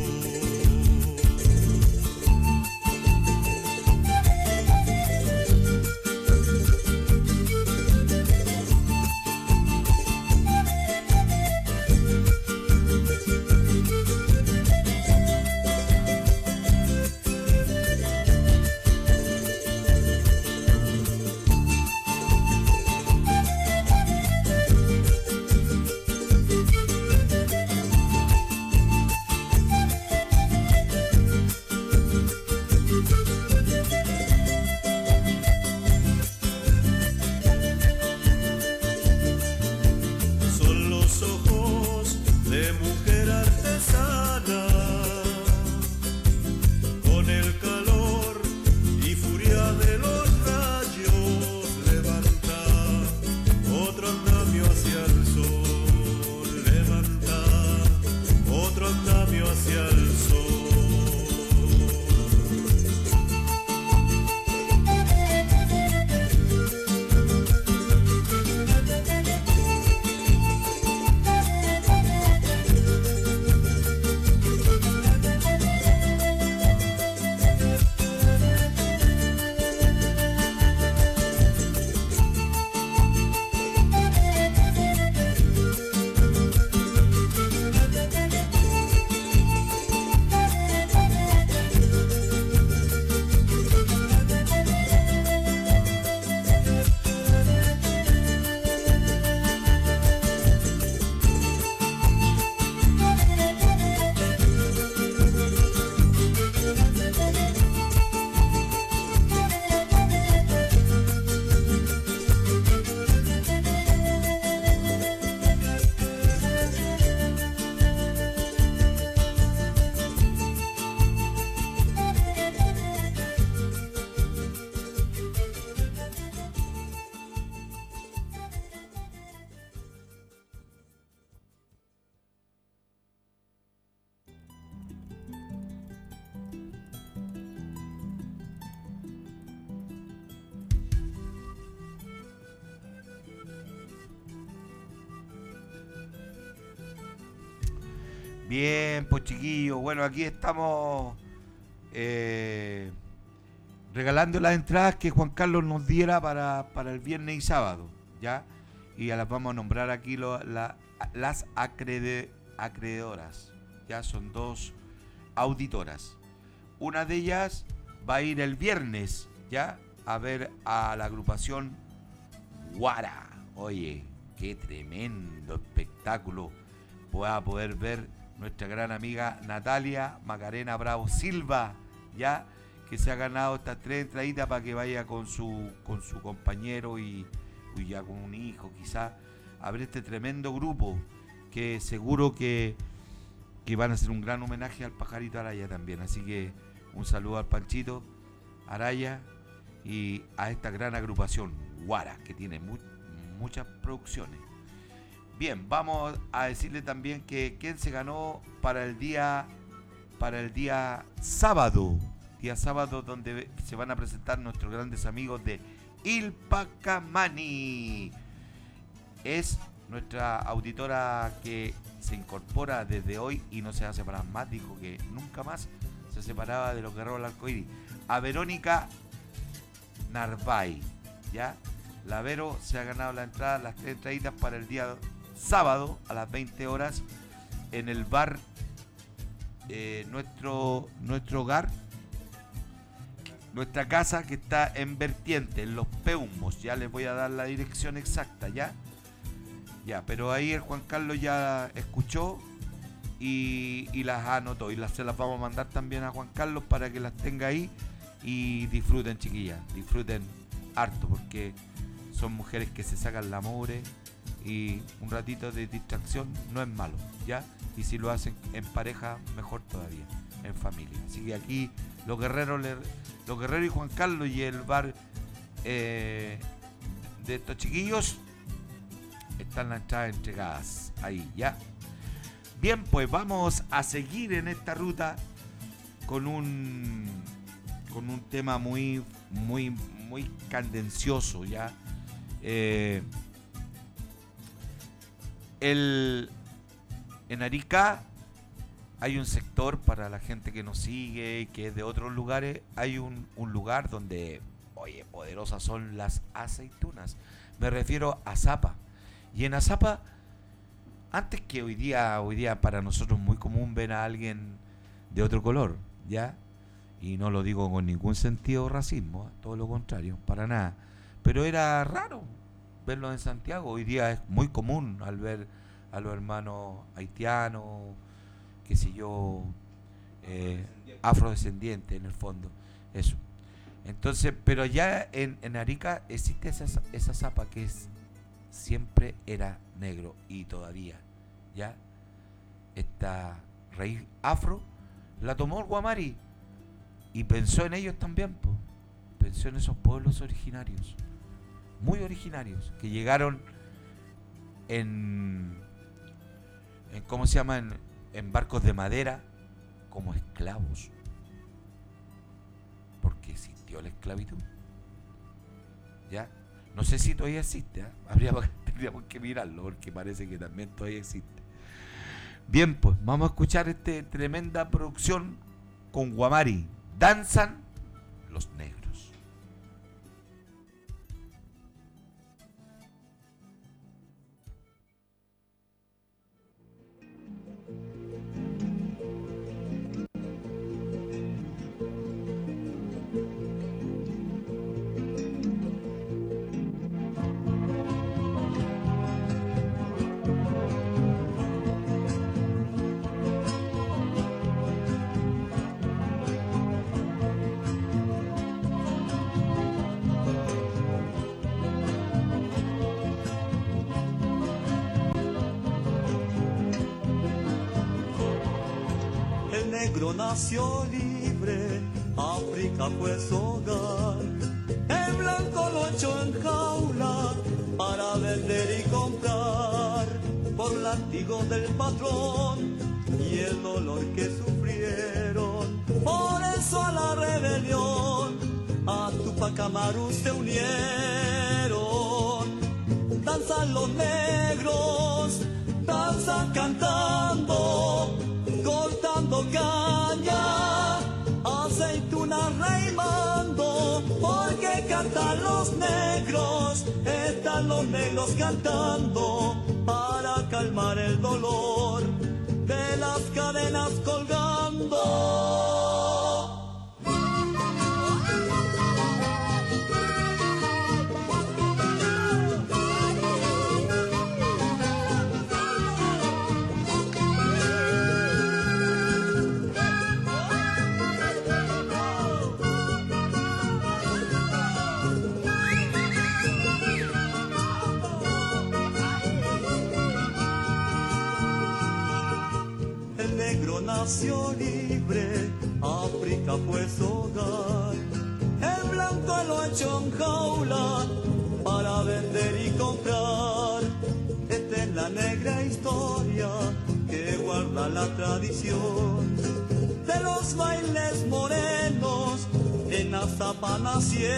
Bien, pues chiquillos, bueno, aquí estamos regalando las entradas que Juan Carlos nos diera para el viernes y sábado, ¿ya? Y ya las vamos a nombrar aquí las acreedoras, ya son 2 auditoras. Una de ellas va a ir el viernes, ¿ya? A ver a la agrupación Guara. Oye, qué tremendo espectáculo. va a poder ver nuestra gran amiga Natalia Macarena Bravo Silva, ya que se ha ganado estas 3 entraditas para que vaya con su compañero y ya con un hijo quizás a ver este tremendo grupo que seguro que van a hacer un gran homenaje al Pajarito Araya también. Así que un saludo al Panchito Araya y a esta gran agrupación Guara que tiene muchas producciones. Bien, vamos a decirle también que quién se ganó para el día sábado, donde se van a presentar nuestros grandes amigos de Ilpacamani. Es nuestra auditora que se incorpora desde hoy y no se va a separar más. Dijo que nunca más se separaba de los guerreros del arcoíris. A Verónica Narváez, ¿ya? La Vero se ha ganado la entrada, las 3 entraditas para el día sábado a las 20 horas en el bar nuestro hogar, nuestra casa que está en Vertiente, en Los Peumos. Ya les voy a dar la dirección exacta, ¿ya? Ya, pero ahí el Juan Carlos ya escuchó y las anotó y se las vamos a mandar también a Juan Carlos para que las tenga ahí y disfruten, chiquillas, disfruten harto porque son mujeres que se sacan la mugre y un ratito de distracción no es malo, ¿ya? Y si lo hacen en pareja, mejor todavía, en familia. Así que aquí los guerreros y Juan Carlos y el bar de estos chiquillos están las entradas entregadas ahí, ¿ya? Bien, pues vamos a seguir en esta ruta con un tema muy candencioso, ¿ya? En Arica hay un sector para la gente que nos sigue y que es de otros lugares. Hay un lugar donde, oye, poderosas son las aceitunas. Me refiero a Zapa. Y en Azapa, antes que hoy día para nosotros muy común ver a alguien de otro color, ¿ya? Y no lo digo con ningún sentido de racismo, todo lo contrario, para nada. Pero era raro verlo en Santiago. Hoy día es muy común al ver a los hermanos haitianos, qué sé yo, afrodescendientes en el fondo, eso. Entonces, pero allá en Arica existe esa zapa que siempre era negro y todavía, ¿ya? Esta raíz afro la tomó el Guamari y pensó en ellos también, po. Pensó en esos pueblos originarios, muy originarios, que llegaron en ¿cómo se llama? En barcos de madera como esclavos, porque existió la esclavitud, ¿ya? No sé si todavía existe, ¿eh? Tendríamos que mirarlo porque parece que también todavía existe. Bien, pues vamos a escuchar esta tremenda producción con Guamari. Danzan los negros. Nació libre, África fue su hogar. El blanco lo echó en jaula para vender y comprar, por látigo del patrón y el dolor que sufrieron. Por eso a la rebelión a Tupac Amaru se unieron. Danzan los negros, danzan cantando, cortando caña, aceituna reimando, porque cantan los negros, están los negros cantando, para calmar el dolor de las cadenas colgando. nació libre, África fue su hogar. El blanco lo echó en jaula para vender y comprar. Esta es la negra historia que guarda la tradición de los bailes morenos en Azapa nacieron.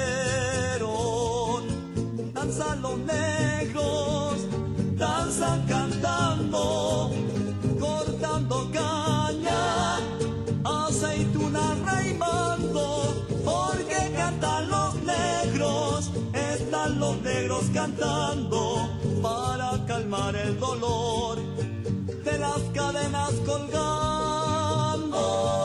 Danzan los negros, danzan cantando, cortando caña, aceituna reimando, porque cantan los negros, están los negros cantando para calmar el dolor de las cadenas colgando.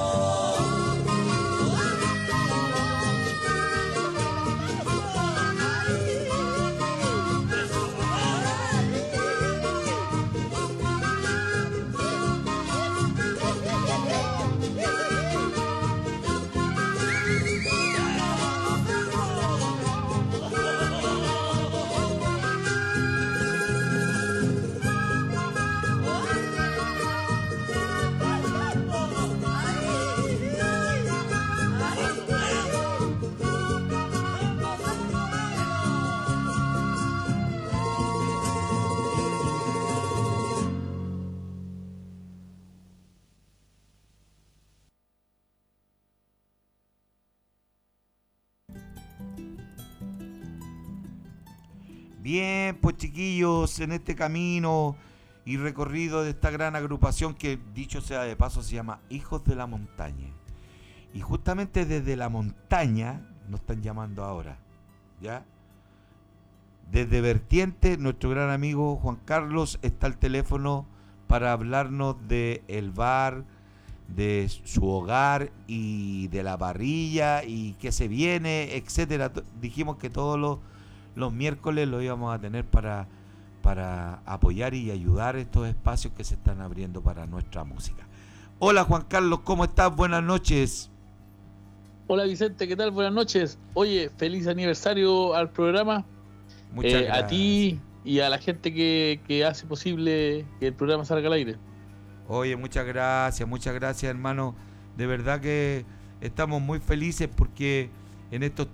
Bien, pues chiquillos, en este camino y recorrido de esta gran agrupación que, dicho sea de paso, se llama Hijos de la Montaña. Y justamente desde la montaña nos están llamando ahora, ¿ya? Desde Vertiente, nuestro gran amigo Juan Carlos está al teléfono para hablarnos de el bar, de su hogar y de la parrilla y qué se viene, etcétera. Dijimos que todos los miércoles lo íbamos a tener para apoyar y ayudar estos espacios que se están abriendo para nuestra música. Hola Juan Carlos, ¿cómo estás? Buenas noches. Hola Vicente, ¿qué tal? Buenas noches. Oye, feliz aniversario al programa. Muchas gracias. A ti y a la gente que hace posible que el programa salga al aire. Oye, muchas gracias hermano. De verdad que estamos muy felices porque en estos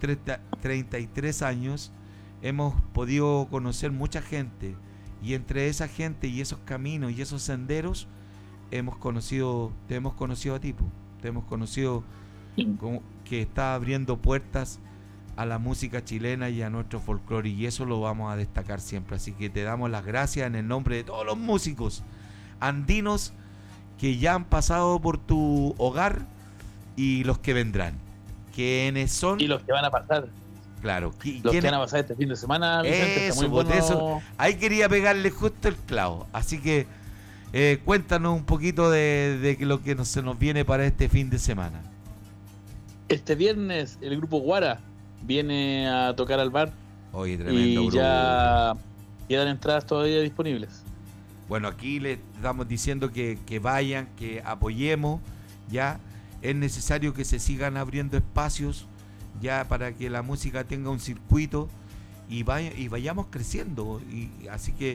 33 años hemos podido conocer mucha gente, y entre esa gente y esos caminos y esos senderos te hemos conocido a ti, te hemos conocido como que está abriendo puertas a la música chilena y a nuestro folclore, y eso lo vamos a destacar siempre. Así que te damos las gracias en el nombre de todos los músicos andinos que ya han pasado por tu hogar y los que vendrán. ¿Quiénes son? Y los que van a pasar. Claro. Los que van a pasar este fin de semana, Vicente, eso, está muy bueno. Eso. Ahí quería pegarle justo el clavo. Así que cuéntanos un poquito de lo que se nos viene para este fin de semana. Este viernes el grupo Guara viene a tocar al bar. Oye, tremendo y grupo. Ya quedan entradas todavía disponibles. Bueno, aquí le estamos diciendo que vayan, que apoyemos. Ya es necesario que se sigan abriendo espacios ya para que la música tenga un circuito y vayamos creciendo, y así que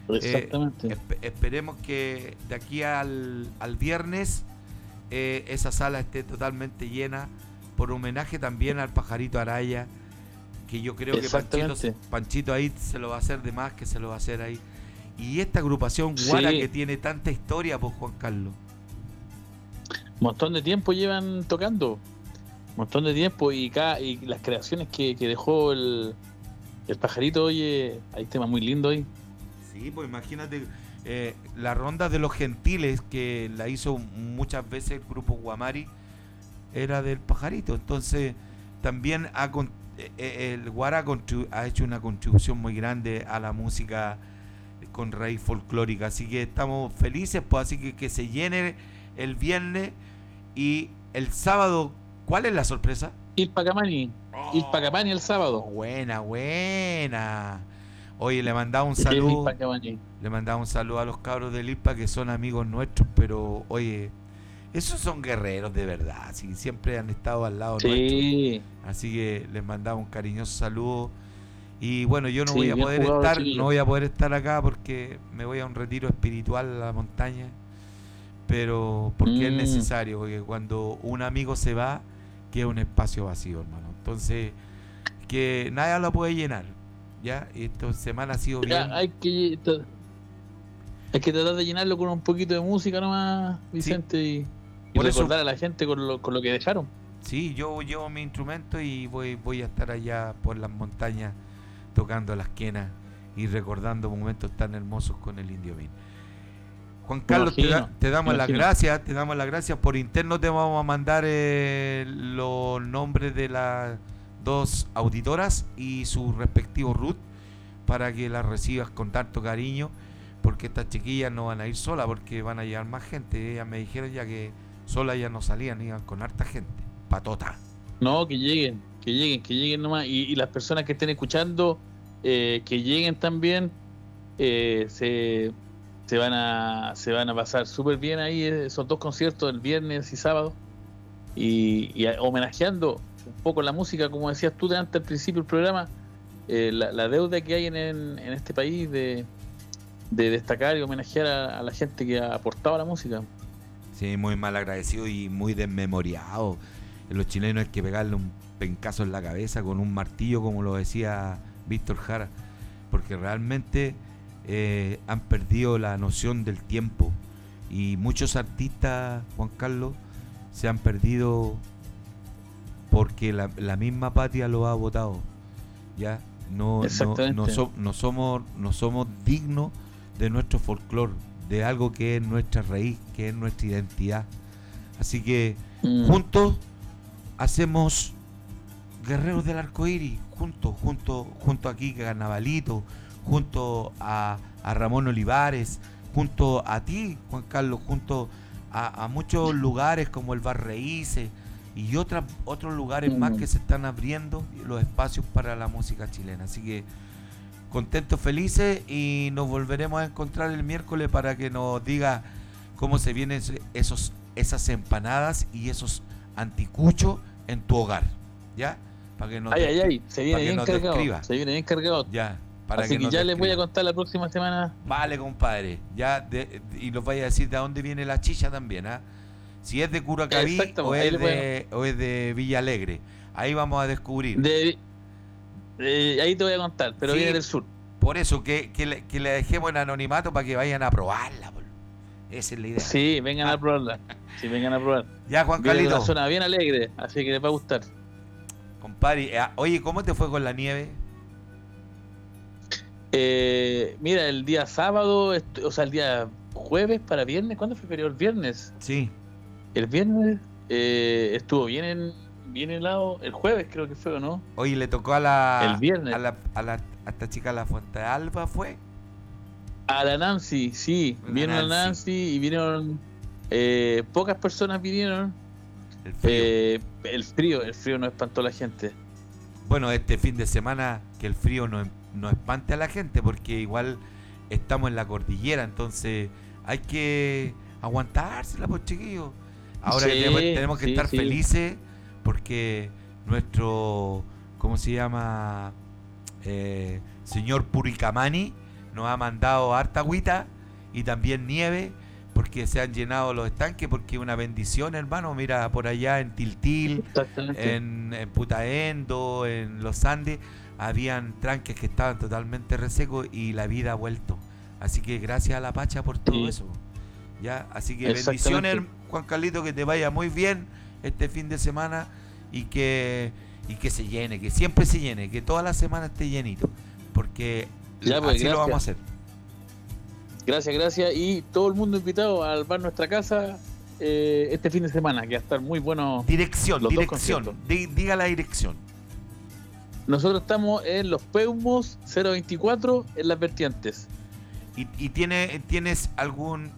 esperemos que de aquí al viernes esa sala esté totalmente llena, por homenaje también al Pajarito Araya, que yo creo que Panchito ahí se lo va a hacer de más, que se lo va a hacer ahí, y esta agrupación Guara que tiene tanta historia, pues Juan Carlos, montón de tiempo llevan tocando, montón de tiempo, y las creaciones que dejó el Pajarito. Oye, hay temas muy lindos ahí. Sí, pues imagínate la ronda de los gentiles que la hizo muchas veces el grupo Guamari, era del Pajarito. Entonces también el Guara ha hecho una contribución muy grande a la música con raíz folclórica, así que estamos felices, pues, así que se llene el viernes. Y el sábado, ¿cuál es la sorpresa? Ilpacamani el sábado. Buena. Oye, le mandaba un saludo a los cabros del ILPA, que son amigos nuestros, pero oye, esos son guerreros de verdad, sí, siempre han estado al lado nuestro. Así que les mandaba un cariñoso saludo. Y bueno, yo no voy a poder estar acá porque me voy a un retiro espiritual a la montaña, pero porque es Mm. necesario, porque cuando un amigo se va, queda un espacio vacío, hermano. Entonces, que nadie lo puede llenar, ¿ya? Y esta semana ha sido Ya, bien. hay que tratar de llenarlo con un poquito de música nomás, Vicente, y Por eso- recordar a la gente con lo que dejaron. Sí, yo llevo mi instrumento y voy a estar allá por las montañas tocando las quenas y recordando momentos tan hermosos con el Indio Min. Juan Carlos, te damos las gracias, por interno te vamos a mandar los nombres de las dos auditoras y sus respectivos root para que las recibas con tanto cariño, porque estas chiquillas no van a ir solas, porque van a llevar más gente. Ellas me dijeron ya que solas ya no salían, iban con harta gente, patota. No, que lleguen nomás. Y las personas que estén escuchando, que lleguen también, se van a pasar súper bien ahí esos dos conciertos, el viernes y sábado, y homenajeando un poco la música, como decías tú antes al principio del programa, la deuda que hay en este país de destacar y homenajear a la gente que ha aportado a la música. Sí, muy mal agradecido y muy desmemoriado. Los chilenos hay que pegarle un pencazo en la cabeza con un martillo, como lo decía Víctor Jara, porque realmente han perdido la noción del tiempo, y muchos artistas, Juan Carlos, se han perdido porque la misma patria lo ha votado. Ya no somos dignos de nuestro folclore, de algo que es nuestra raíz, que es nuestra identidad. Así que juntos hacemos Guerreros del Arcoíris, junto aquí Carnavalito, junto a Ramón Olivares, junto a ti, Juan Carlos, junto a muchos lugares como el Bar Raíces y otros lugares más que se están abriendo los espacios para la música chilena. Así que contentos, felices, y nos volveremos a encontrar el miércoles para que nos diga cómo se vienen esas empanadas y esos anticuchos en tu hogar, ¿ya? Para que nos se viene bien cargado. Ya, así que ya les voy a contar la próxima semana. Vale, compadre, ya y nos vaya a decir de dónde viene la chicha también, ¿ah? Si es de Curacaví o es de Villa Alegre. Ahí vamos a descubrir. Ahí te voy a contar, pero sí, viene del sur. Por eso, que le dejemos en anonimato para que vayan a probarla. Esa es la idea. Sí, vengan a probarla. Sí, vengan a probar. Ya, Juan Viene Carlito. de una zona bien alegre, así que les va a gustar. Compadre, oye, ¿cómo te fue con la nieve? Mira, el día sábado, o sea, el día jueves para viernes, ¿cuándo fue feriado? El viernes. Sí. El viernes estuvo bien helado. El jueves creo que fue, ¿o no? Oye, le tocó el viernes. a esta chica, la Fuente Alba, ¿fue? A la Nancy, sí. Vino la Nancy y vinieron pocas personas vinieron. El frío nos espantó a la gente. Bueno, este fin de semana que el frío no espante a la gente, porque igual estamos en la cordillera, entonces hay que aguantársela, pues, chiquillos. Ahora Sí, tenemos que sí, estar sí. felices porque nuestro, ¿cómo se llama? Señor Puricamani nos ha mandado harta agüita y también nieve, porque se han llenado los estanques, porque es una bendición, hermano. Mira, por allá en Tiltil, en Putaendo, en los Andes, habían tranques que estaban totalmente resecos y la vida ha vuelto. Así que gracias a la Pacha por todo eso. ¿Ya? Así que bendiciones, Juan Carlito, que te vaya muy bien este fin de semana y que se llene, que siempre se llene, que toda la semana esté llenito, porque Ya, pues, así gracias. lo vamos a hacer. Gracias. Y todo el mundo invitado al bar Nuestra Casa este fin de semana, que va a estar muy bueno. Dirección, los dos conciertos. diga la dirección. Nosotros estamos en Los Peumos 024 en Las Vertientes. ¿Y tienes algún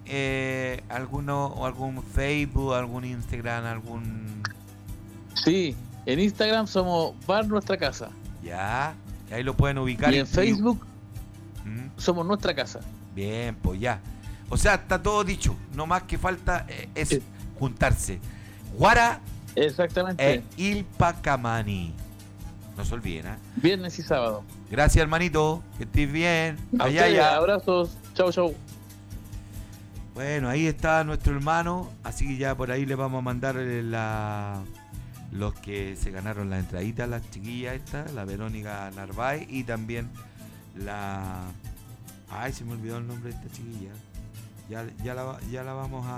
Facebook, algún Instagram, algún...? Sí, en Instagram somos Bar Nuestra Casa. Ya, ahí lo pueden ubicar. Y en Facebook somos Nuestra Casa. Bien, pues ya. O sea, está todo dicho. No más que falta es juntarse. Guara. Exactamente. Ilpacamani. No se olviden, ¿eh? Viernes y sábado. Gracias, hermanito. Que estés bien. Abrazos. Chau. Bueno, ahí está nuestro hermano, así que ya por ahí le vamos a mandar los que se ganaron la entradita, las chiquillas estas, la Verónica Narváez y también la... Ay, se me olvidó el nombre de esta chiquilla. Ya la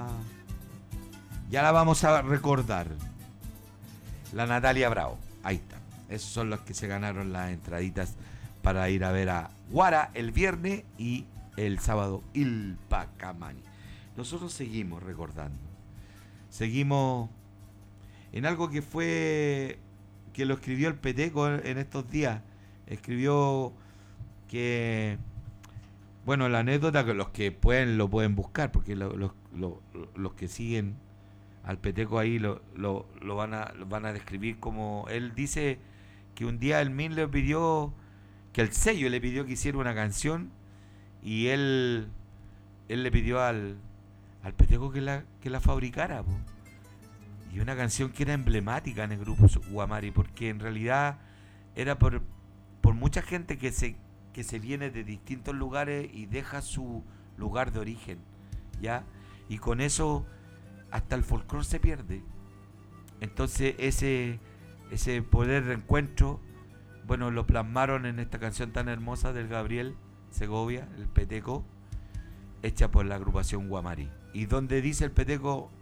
vamos a recordar. La Natalia Bravo, ahí está. Esos son los que se ganaron las entraditas para ir a ver a Guara el viernes y el sábado Il Pacamani. Nosotros seguimos recordando. Seguimos en algo que lo escribió el Peteco en estos días. Escribió que, bueno, la anécdota, que los que pueden lo pueden buscar, porque los que siguen al Peteco ahí lo van a describir como él dice que un día el Min le pidió, que el sello le pidió que hiciera una canción y él le pidió al Peteco que la fabricara, po. Y una canción que era emblemática en el grupo Guamari, porque en realidad era por mucha gente que se viene de distintos lugares y deja su lugar de origen, ¿ya? Y con eso hasta el folclore se pierde. Entonces ese poder de encuentro, bueno, lo plasmaron en esta canción tan hermosa del Gabriel Segovia, el Peteco, hecha por la agrupación Guamari. Y donde dice el Peteco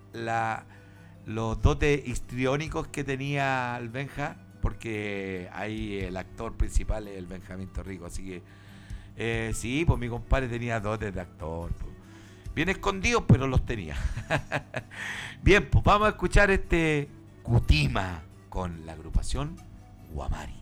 los dotes histriónicos que tenía el Benja, porque ahí el actor principal es el Benjamín Torrico, así que sí, pues mi compadre tenía dotes de actor, pues. Bien escondidos, pero los tenía. Bien, pues vamos a escuchar este Cutima con la agrupación Guamari.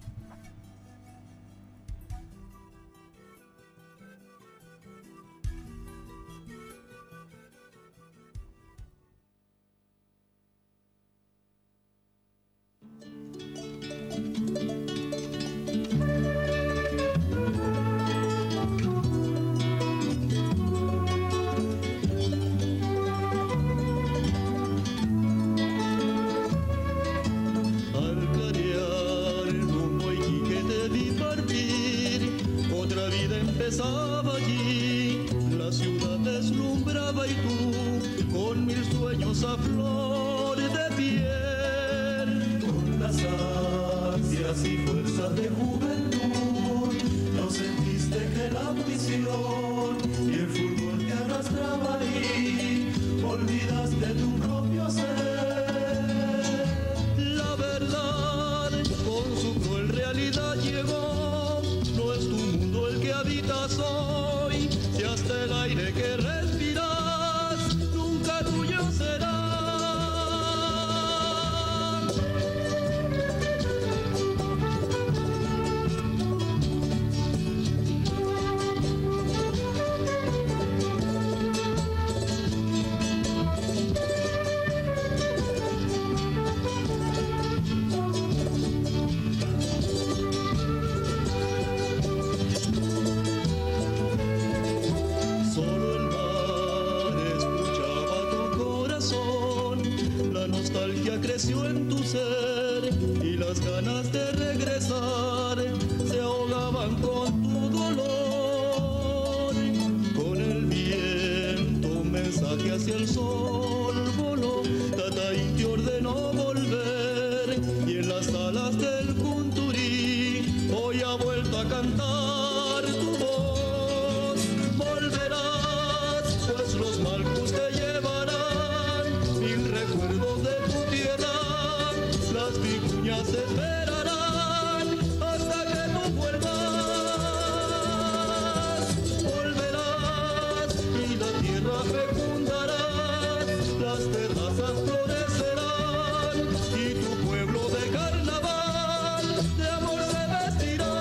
Empezaba allí, la ciudad deslumbraba y tú, con mil sueños a flor de piel, con las ansias y fuerzas de juventud, no sentiste que la ambición y el fútbol te arrastraba ahí, olvidaste tu propio ser. La verdad, con su cruel realidad llegó, no es tu mundo el que habitas hoy, si hasta el aire que respiras nunca tuyo será. Creció en tu ser y las ganas de regresar se ahogaban con tu dolor. Con el viento un mensaje hacia el sol voló, Tataí te ordenó volver y en las salas del Cunturí hoy ha vuelto a cantar tu voz. Volverás, pues los Malcus te llevarán mil recuerdos de las vicuñas te esperarán hasta que tú vuelvas. Volverás y la tierra fecundará, las terrazas florecerán y tu pueblo de carnaval de amor se vestirá.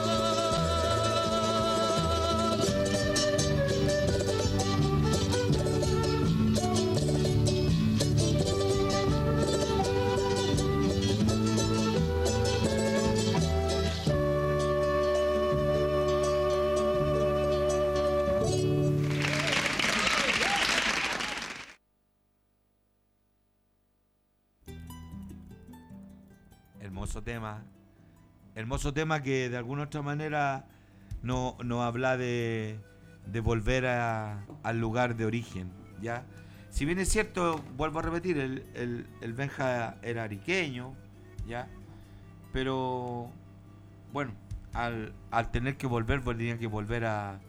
Hermoso tema que de alguna otra manera nos habla de volver al lugar de origen, ¿ya? Si bien es cierto, vuelvo a repetir, el Benja era ariqueño, ¿ya? Pero, bueno, al tener que volver, tenía que volver a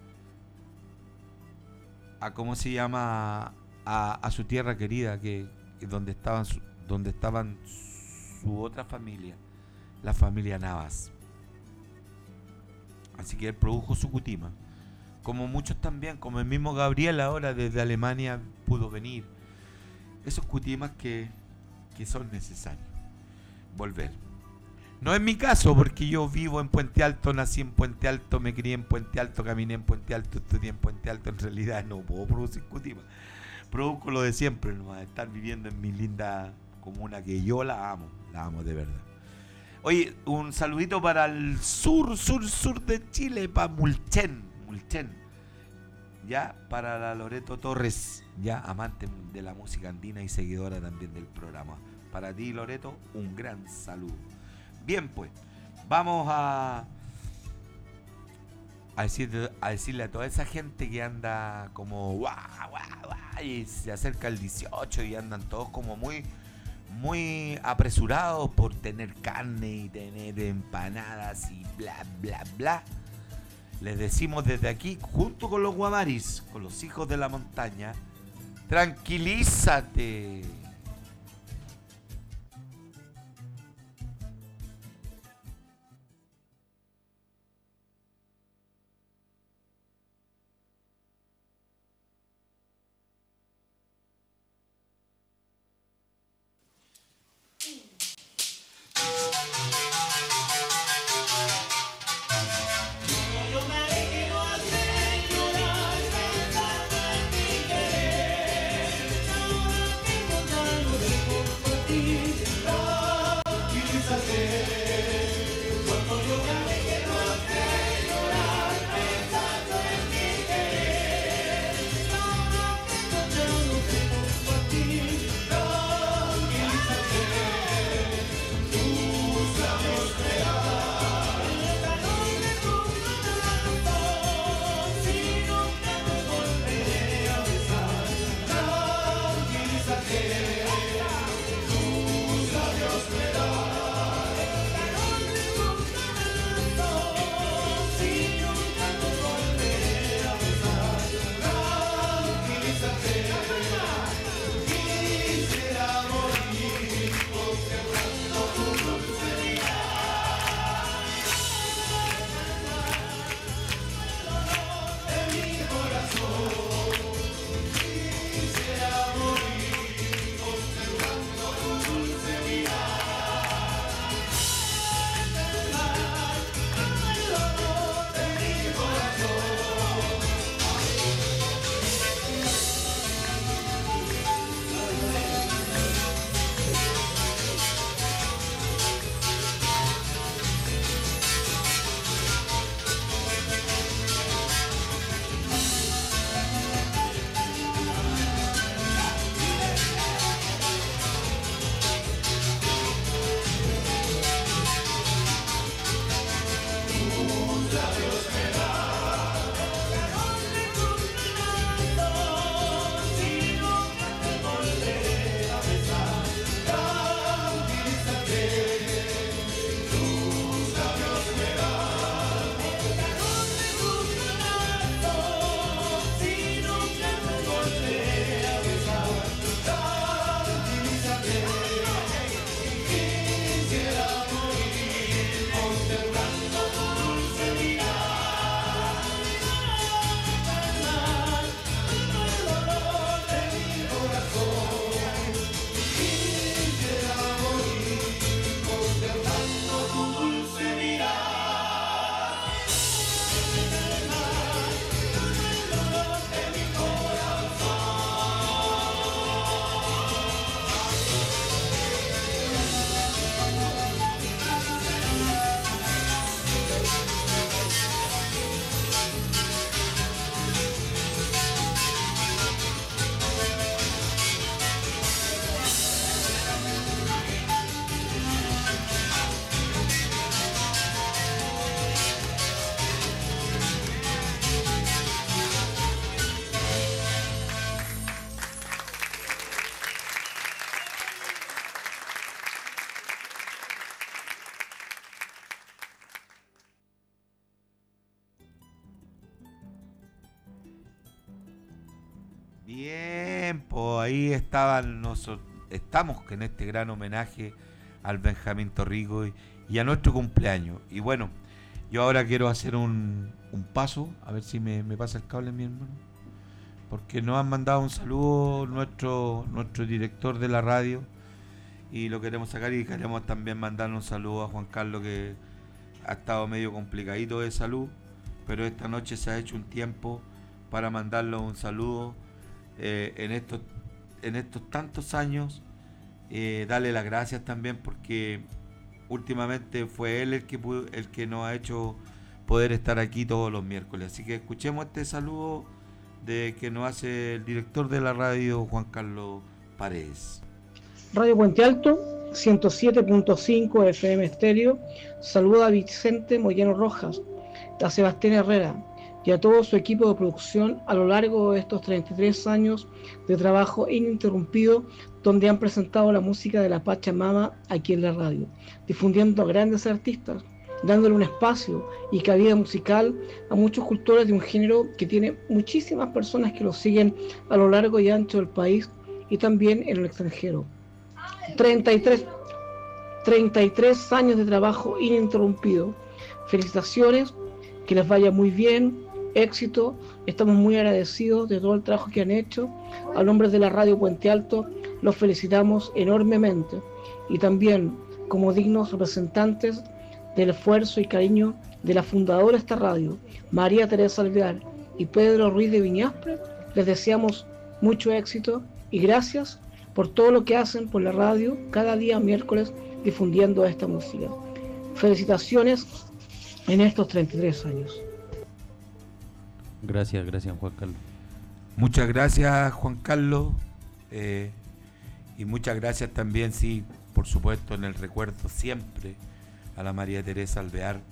¿cómo se llama? A su tierra querida, que donde estaban su otra familia, la familia Navas. Así que él produjo su cutima. Como muchos también, como el mismo Gabriel ahora desde Alemania pudo venir. Esos cutimas que son necesarios. Volver. No es mi caso, porque yo vivo en Puente Alto, nací en Puente Alto, me crié en Puente Alto, caminé en Puente Alto, estudié en Puente Alto. En realidad no puedo producir cutimas. Produzco lo de siempre, nomás, estar viviendo en mi linda comuna que yo la amo de verdad. Oye, un saludito para el sur de Chile, para Mulchen, ya, para la Loreto Torres, ya, amante de la música andina y seguidora también del programa. Para ti, Loreto, un gran saludo. Bien, pues, vamos a decirle a toda esa gente que anda como guau, y se acerca el 18 y andan todos como muy apresurados por tener carne y tener empanadas y bla, bla, bla. Les decimos desde aquí, junto con los guamaris, con los hijos de la montaña, tranquilízate. Bien, pues ahí estaban nosotros, estamos en este gran homenaje al Benjamín Torrico y a nuestro cumpleaños. Y bueno, yo ahora quiero hacer un paso, a ver si me pasa el cable, mi hermano, porque nos han mandado un saludo nuestro director de la radio y lo queremos sacar, y queremos también mandarle un saludo a Juan Carlos, que ha estado medio complicadito de salud, pero esta noche se ha hecho un tiempo para mandarle un saludo en estos tantos años. Darle las gracias también, porque últimamente fue él el que nos ha hecho poder estar aquí todos los miércoles. Así que escuchemos este saludo que nos hace el director de la radio, Juan Carlos Paredes. Radio Puente Alto, 107.5 FM estéreo, saluda a Vicente Moyano Rojas, a Sebastián Herrera y a todo su equipo de producción a lo largo de estos 33 años de trabajo ininterrumpido, donde han presentado la música de la Pachamama aquí en la radio, difundiendo a grandes artistas, dándole un espacio y cabida musical a muchos cultores de un género que tiene muchísimas personas que lo siguen a lo largo y ancho del país y también en el extranjero. 33 años de trabajo ininterrumpido. Felicitaciones, que les vaya muy bien, éxito. Estamos muy agradecidos de todo el trabajo que han hecho. A nombre de la radio Puente Alto, los felicitamos enormemente. Y también, como dignos representantes del esfuerzo y cariño de la fundadora de esta radio, María Teresa Alvear y Pedro Ruiz de Viñaspre, les deseamos mucho éxito y gracias por todo lo que hacen por la radio cada día miércoles difundiendo esta música. Felicitaciones en estos 33 años. Gracias Juan Carlos. Muchas gracias, Juan Carlos, y muchas gracias también, sí, por supuesto, en el recuerdo siempre a la María Teresa Alvear,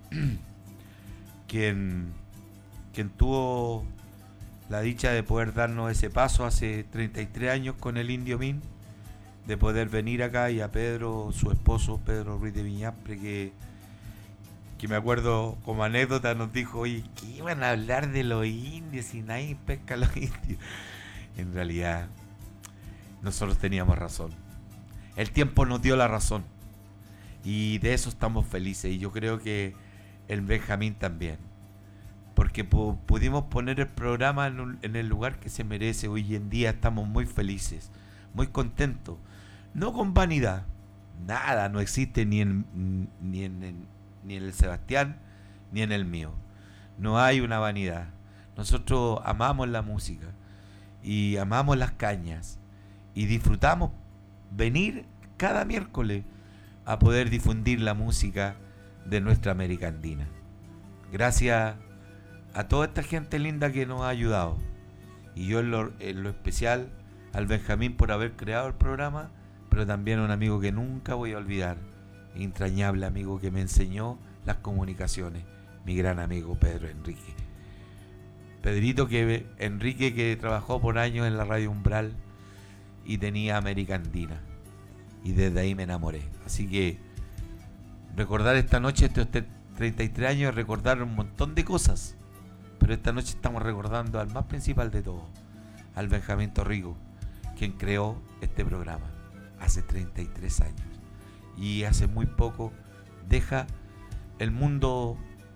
quien tuvo la dicha de poder darnos ese paso hace 33 años con el Indio Min, de poder venir acá, y a Pedro, su esposo, Pedro Ruiz de Viñaspre, que me acuerdo como anécdota nos dijo, oye, que iban a hablar de los indios y nadie pesca a los indios. En realidad, nosotros teníamos razón. El tiempo nos dio la razón. Y de eso estamos felices. Y yo creo que el Benjamín también. Porque pudimos poner el programa en el lugar que se merece. Hoy en día estamos muy felices, muy contentos. No con vanidad. Nada, no existe ni en el Sebastián, ni en el mío. No hay una vanidad. Nosotros amamos la música y amamos las cañas y disfrutamos venir cada miércoles a poder difundir la música de nuestra América Andina. Gracias a toda esta gente linda que nos ha ayudado, y yo en lo especial al Benjamín por haber creado el programa, pero también a un amigo que nunca voy a olvidar, entrañable amigo que me enseñó las comunicaciones, mi gran amigo Pedro Enrique. Pedrito Enrique, que trabajó por años en la Radio Umbral y tenía América Andina, y desde ahí me enamoré. Así que recordar esta noche, estos 33 años, es recordar un montón de cosas, pero esta noche estamos recordando al más principal de todo, al Benjamín Torrico, quien creó este programa hace 33 años. Y hace muy poco deja el mundo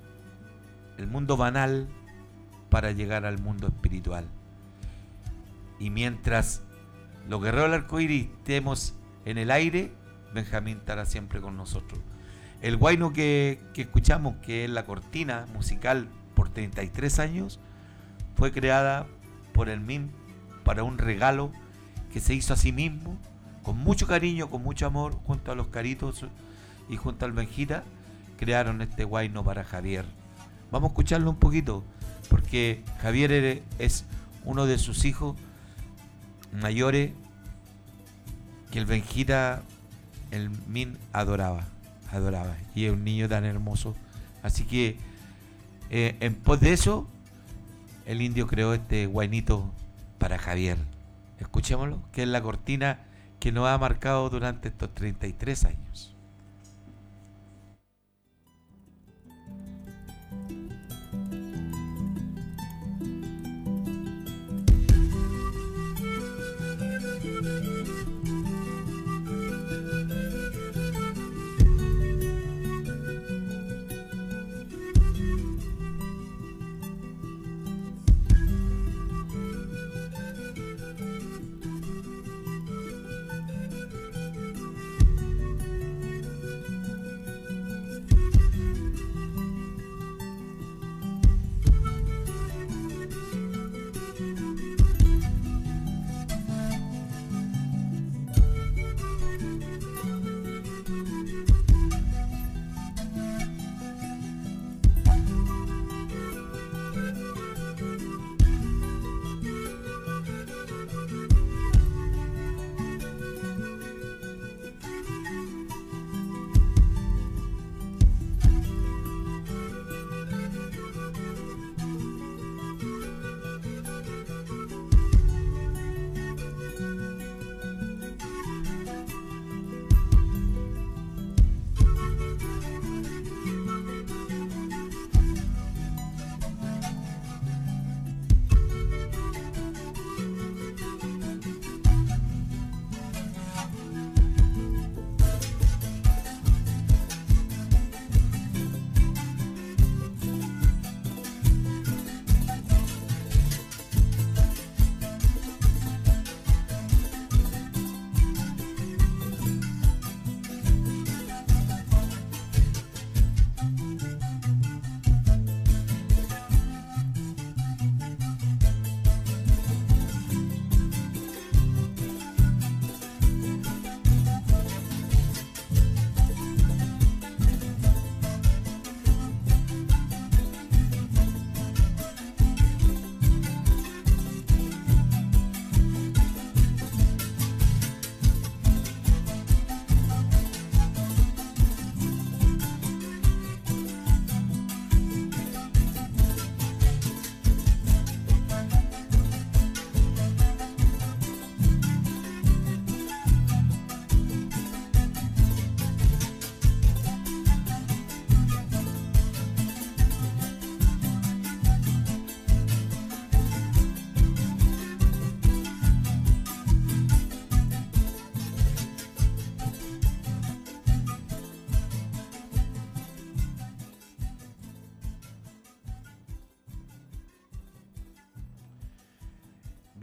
banal para llegar al mundo espiritual. Y mientras los guerreros del arcoíris estemos en el aire, Benjamín estará siempre con nosotros. El guayno que escuchamos, que es la cortina musical por 33 años, fue creada por el MIM para un regalo que se hizo a sí mismo, con mucho cariño, con mucho amor, junto a los Caritos y junto al Benjita, crearon este guayno para Javier. Vamos a escucharlo un poquito, porque Javier es uno de sus hijos mayores que el Benjita, el Min, adoraba, y es un niño tan hermoso. Así que en pos de eso, el indio creó este guainito para Javier. Escuchémoslo, que es la cortina que nos ha marcado durante estos 33 años.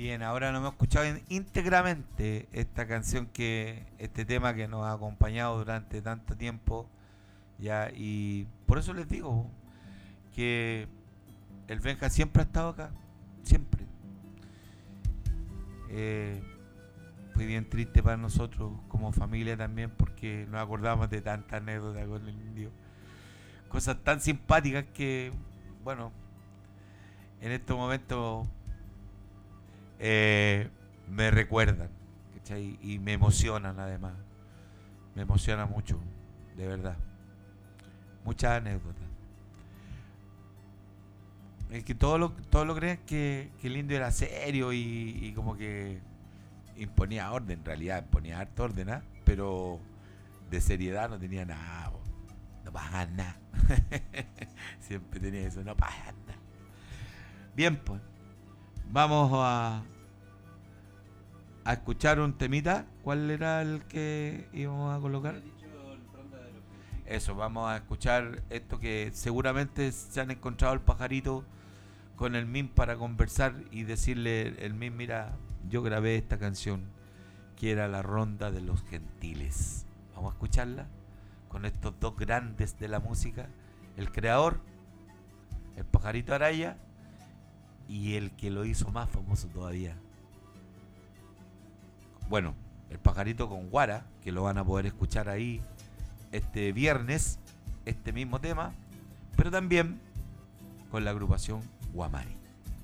Bien, ahora no hemos escuchado íntegramente esta canción este tema que nos ha acompañado durante tanto tiempo, ya, y por eso les digo que el Benja siempre ha estado acá, siempre. Fue bien triste para nosotros como familia también, porque nos acordamos de tantas anécdotas con el indio, cosas tan simpáticas que, bueno, en estos momentos me recuerdan, ¿cachai? Y me emocionan además, me emociona mucho, de verdad, muchas anécdotas. Es que todos lo creen que el indio era serio y como que imponía orden, en realidad imponía harto orden, ¿eh? Pero de seriedad no tenía nada, po. No pasa nada. Siempre tenía eso, no pasa nada. Bien, pues, vamos a escuchar un temita. ¿Cuál era el que íbamos a colocar? Eso, vamos a escuchar esto que seguramente se han encontrado el pajarito con el MIM para conversar y decirle el MIM, mira, yo grabé esta canción que era La Ronda de los Gentiles. Vamos a escucharla con estos dos grandes de la música, el creador, el pajarito Araya, y el que lo hizo más famoso todavía. Bueno, el pajarito con Guara, que lo van a poder escuchar ahí este viernes, este mismo tema, pero también con la agrupación Guamari.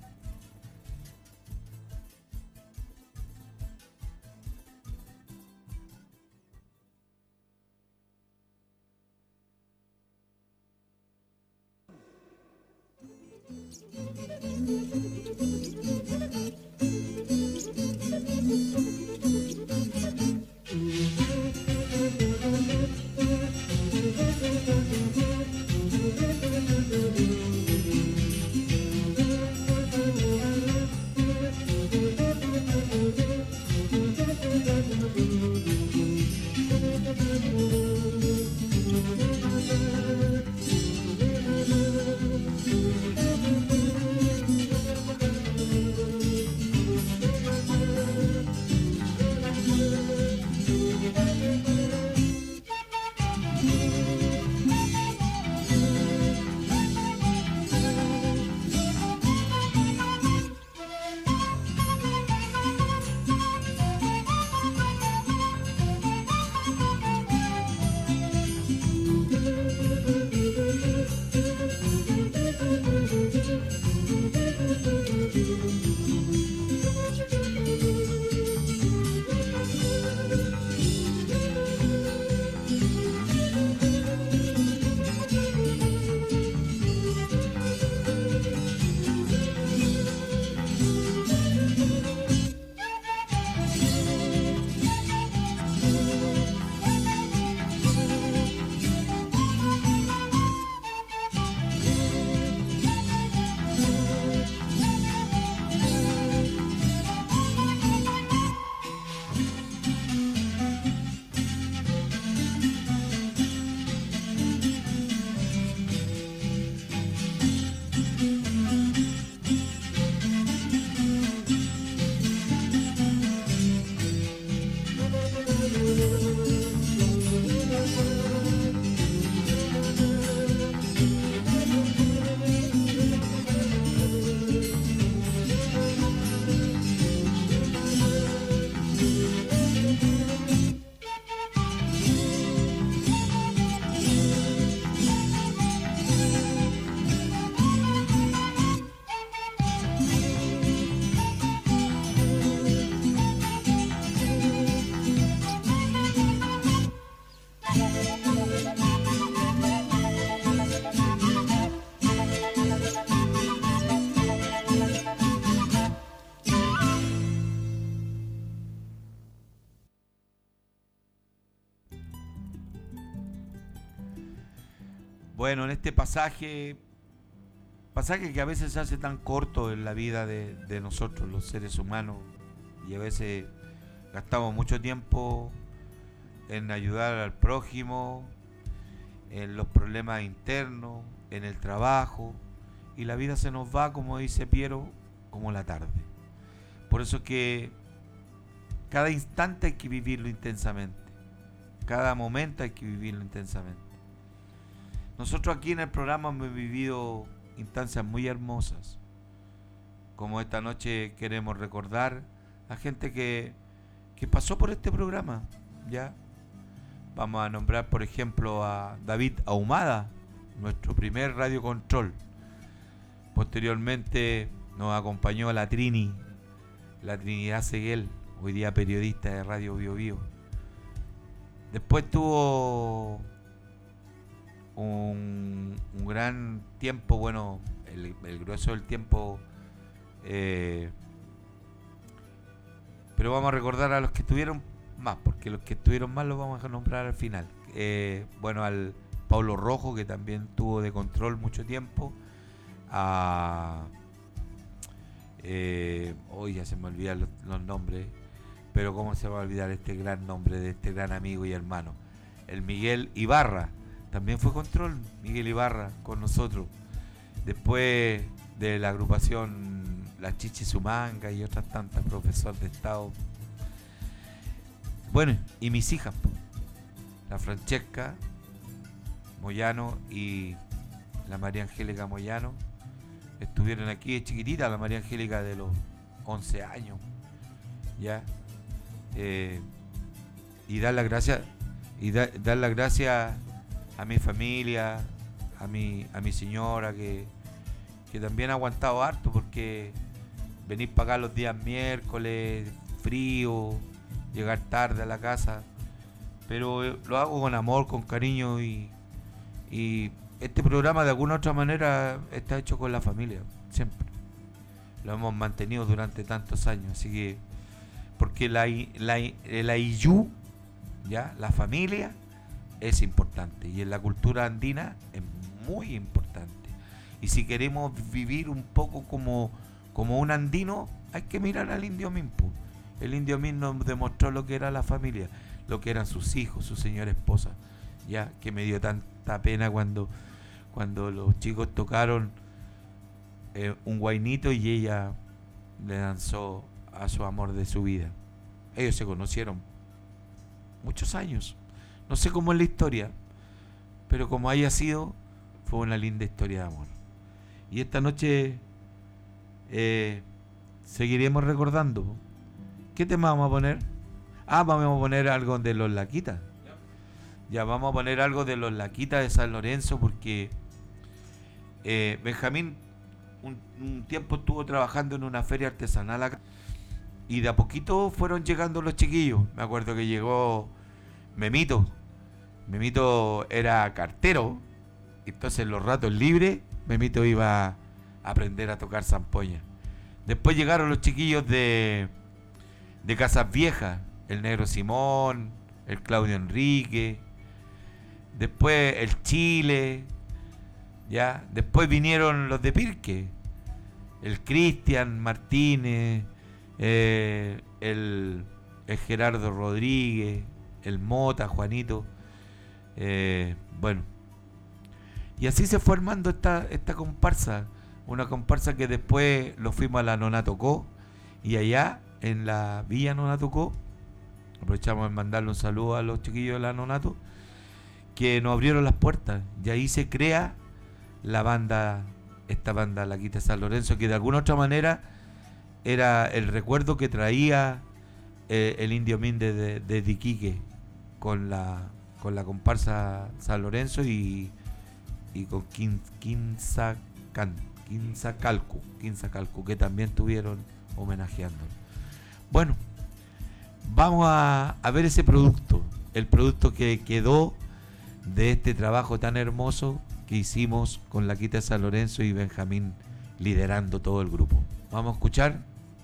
Bueno, en este pasaje que a veces se hace tan corto en la vida de nosotros los seres humanos, y a veces gastamos mucho tiempo en ayudar al prójimo, en los problemas internos, en el trabajo, y la vida se nos va, como dice Piero, como la tarde. Por eso que cada instante hay que vivirlo intensamente. Cada momento hay que vivirlo intensamente. Nosotros aquí en el programa hemos vivido instancias muy hermosas. Como esta noche queremos recordar a gente que pasó por este programa. ¿Ya? Vamos a nombrar, por ejemplo, a David Ahumada, nuestro primer radiocontrol. Posteriormente nos acompañó la Trinidad Seguel, hoy día periodista de Radio Bio Bio. Después tuvo un gran tiempo, bueno, el grueso del tiempo, pero vamos a recordar a los que estuvieron más, porque los que estuvieron más los vamos a nombrar al final. Bueno, al Pablo Rojo, que también tuvo de control mucho tiempo, hoy ya se me olvidan los nombres, pero cómo se va a olvidar este gran nombre de este gran amigo y hermano, el Miguel Ibarra, también fue control, Miguel Ibarra con nosotros. Después de la agrupación La Chichi Sumanga y otras tantas, profesor de Estado. Bueno, y mis hijas, la Francesca Moyano y la María Angélica Moyano, estuvieron aquí de chiquitita, la María Angélica de los 11 años, ya, y dar las gracias, a mi familia, a mi señora, que también ha aguantado harto, porque venir para acá los días miércoles, frío, llegar tarde a la casa, pero lo hago con amor, con cariño, y este programa de alguna u otra manera está hecho con la familia, siempre. Lo hemos mantenido durante tantos años, así que, porque el aiyú, ya, la familia, es importante, y en la cultura andina es muy importante. Y si queremos vivir un poco como un andino, hay que mirar al Indio Min. El Indio Min nos demostró lo que era la familia, lo que eran sus hijos, su señora esposa, ya, que me dio tanta pena cuando los chicos tocaron un guainito y ella le danzó a su amor de su vida. Ellos se conocieron muchos años, no sé cómo es la historia, pero como haya sido, fue una linda historia de amor. Y esta noche seguiremos recordando. ¿Qué tema vamos a poner? Vamos a poner algo de los Laquitas. Ya, vamos a poner algo de los Laquitas de San Lorenzo, porque Benjamín un tiempo estuvo trabajando en una feria artesanal acá, y de a poquito fueron llegando los chiquillos. Me acuerdo que llegó Memito. Memito era cartero, entonces en los ratos libres Memito iba a aprender a tocar zampoña. Después llegaron los chiquillos de Casas Viejas, el Negro Simón, el Claudio Enrique, después el Chile, ya, después vinieron los de Pirque, el Cristian Martínez, el Gerardo Rodríguez, el Mota, Juanito, bueno, y así se fue armando esta comparsa, una comparsa que después lo fuimos a la Nonatocó, y allá en la Villa Nonatocó, aprovechamos de mandarle un saludo a los chiquillos de la Nonato, que nos abrieron las puertas, y ahí se crea esta banda Laquita de San Lorenzo, que de alguna otra manera era el recuerdo que traía el Indio Min de Iquique, con la comparsa San Lorenzo y con Quinza Calcu, que también estuvieron homenajeando. Bueno, vamos a ver ese producto, el producto que quedó de este trabajo tan hermoso que hicimos con Laquita de San Lorenzo y Benjamín liderando todo el grupo. Vamos a escuchar.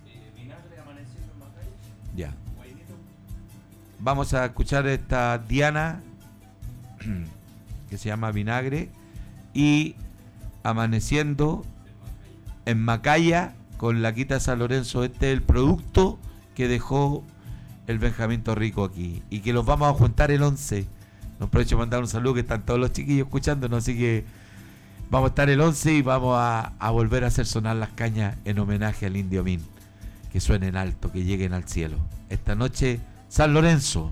Ya. Vamos a escuchar esta Diana que se llama Vinagre, y Amaneciendo en Macaya con Laquita de San Lorenzo. Este es el producto que dejó el Benjamín Torrico aquí, y que los vamos a juntar el 11. Nos aprovecho de mandar un saludo, que están todos los chiquillos escuchándonos, así que vamos a estar el 11 y vamos a volver a hacer sonar las cañas en homenaje al Indio Min, que suenen alto, que lleguen al cielo. Esta noche, San Lorenzo.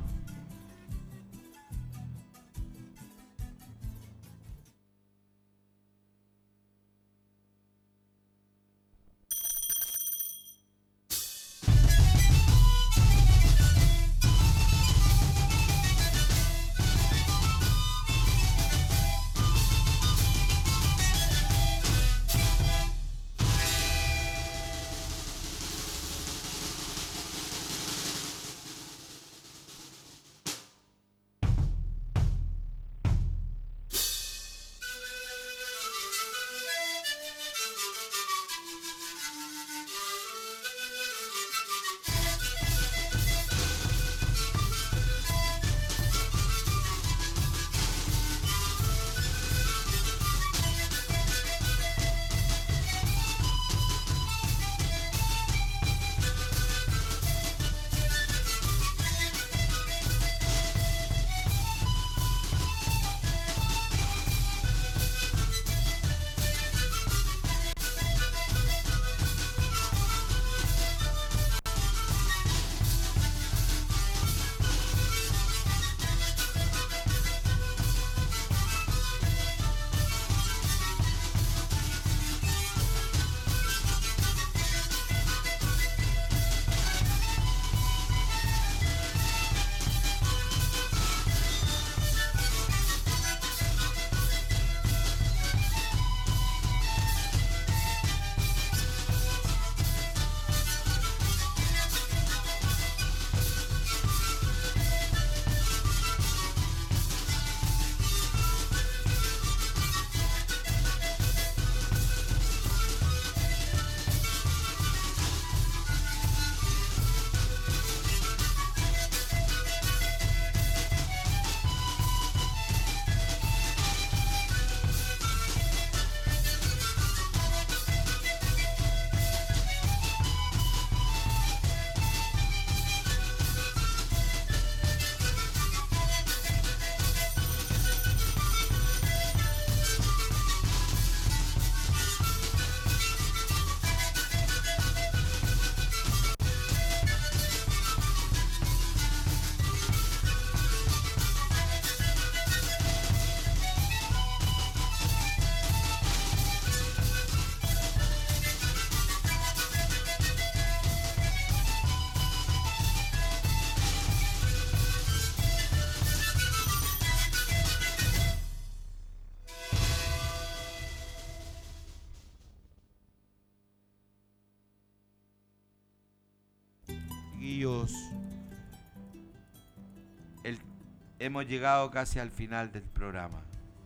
Hemos llegado casi al final del programa.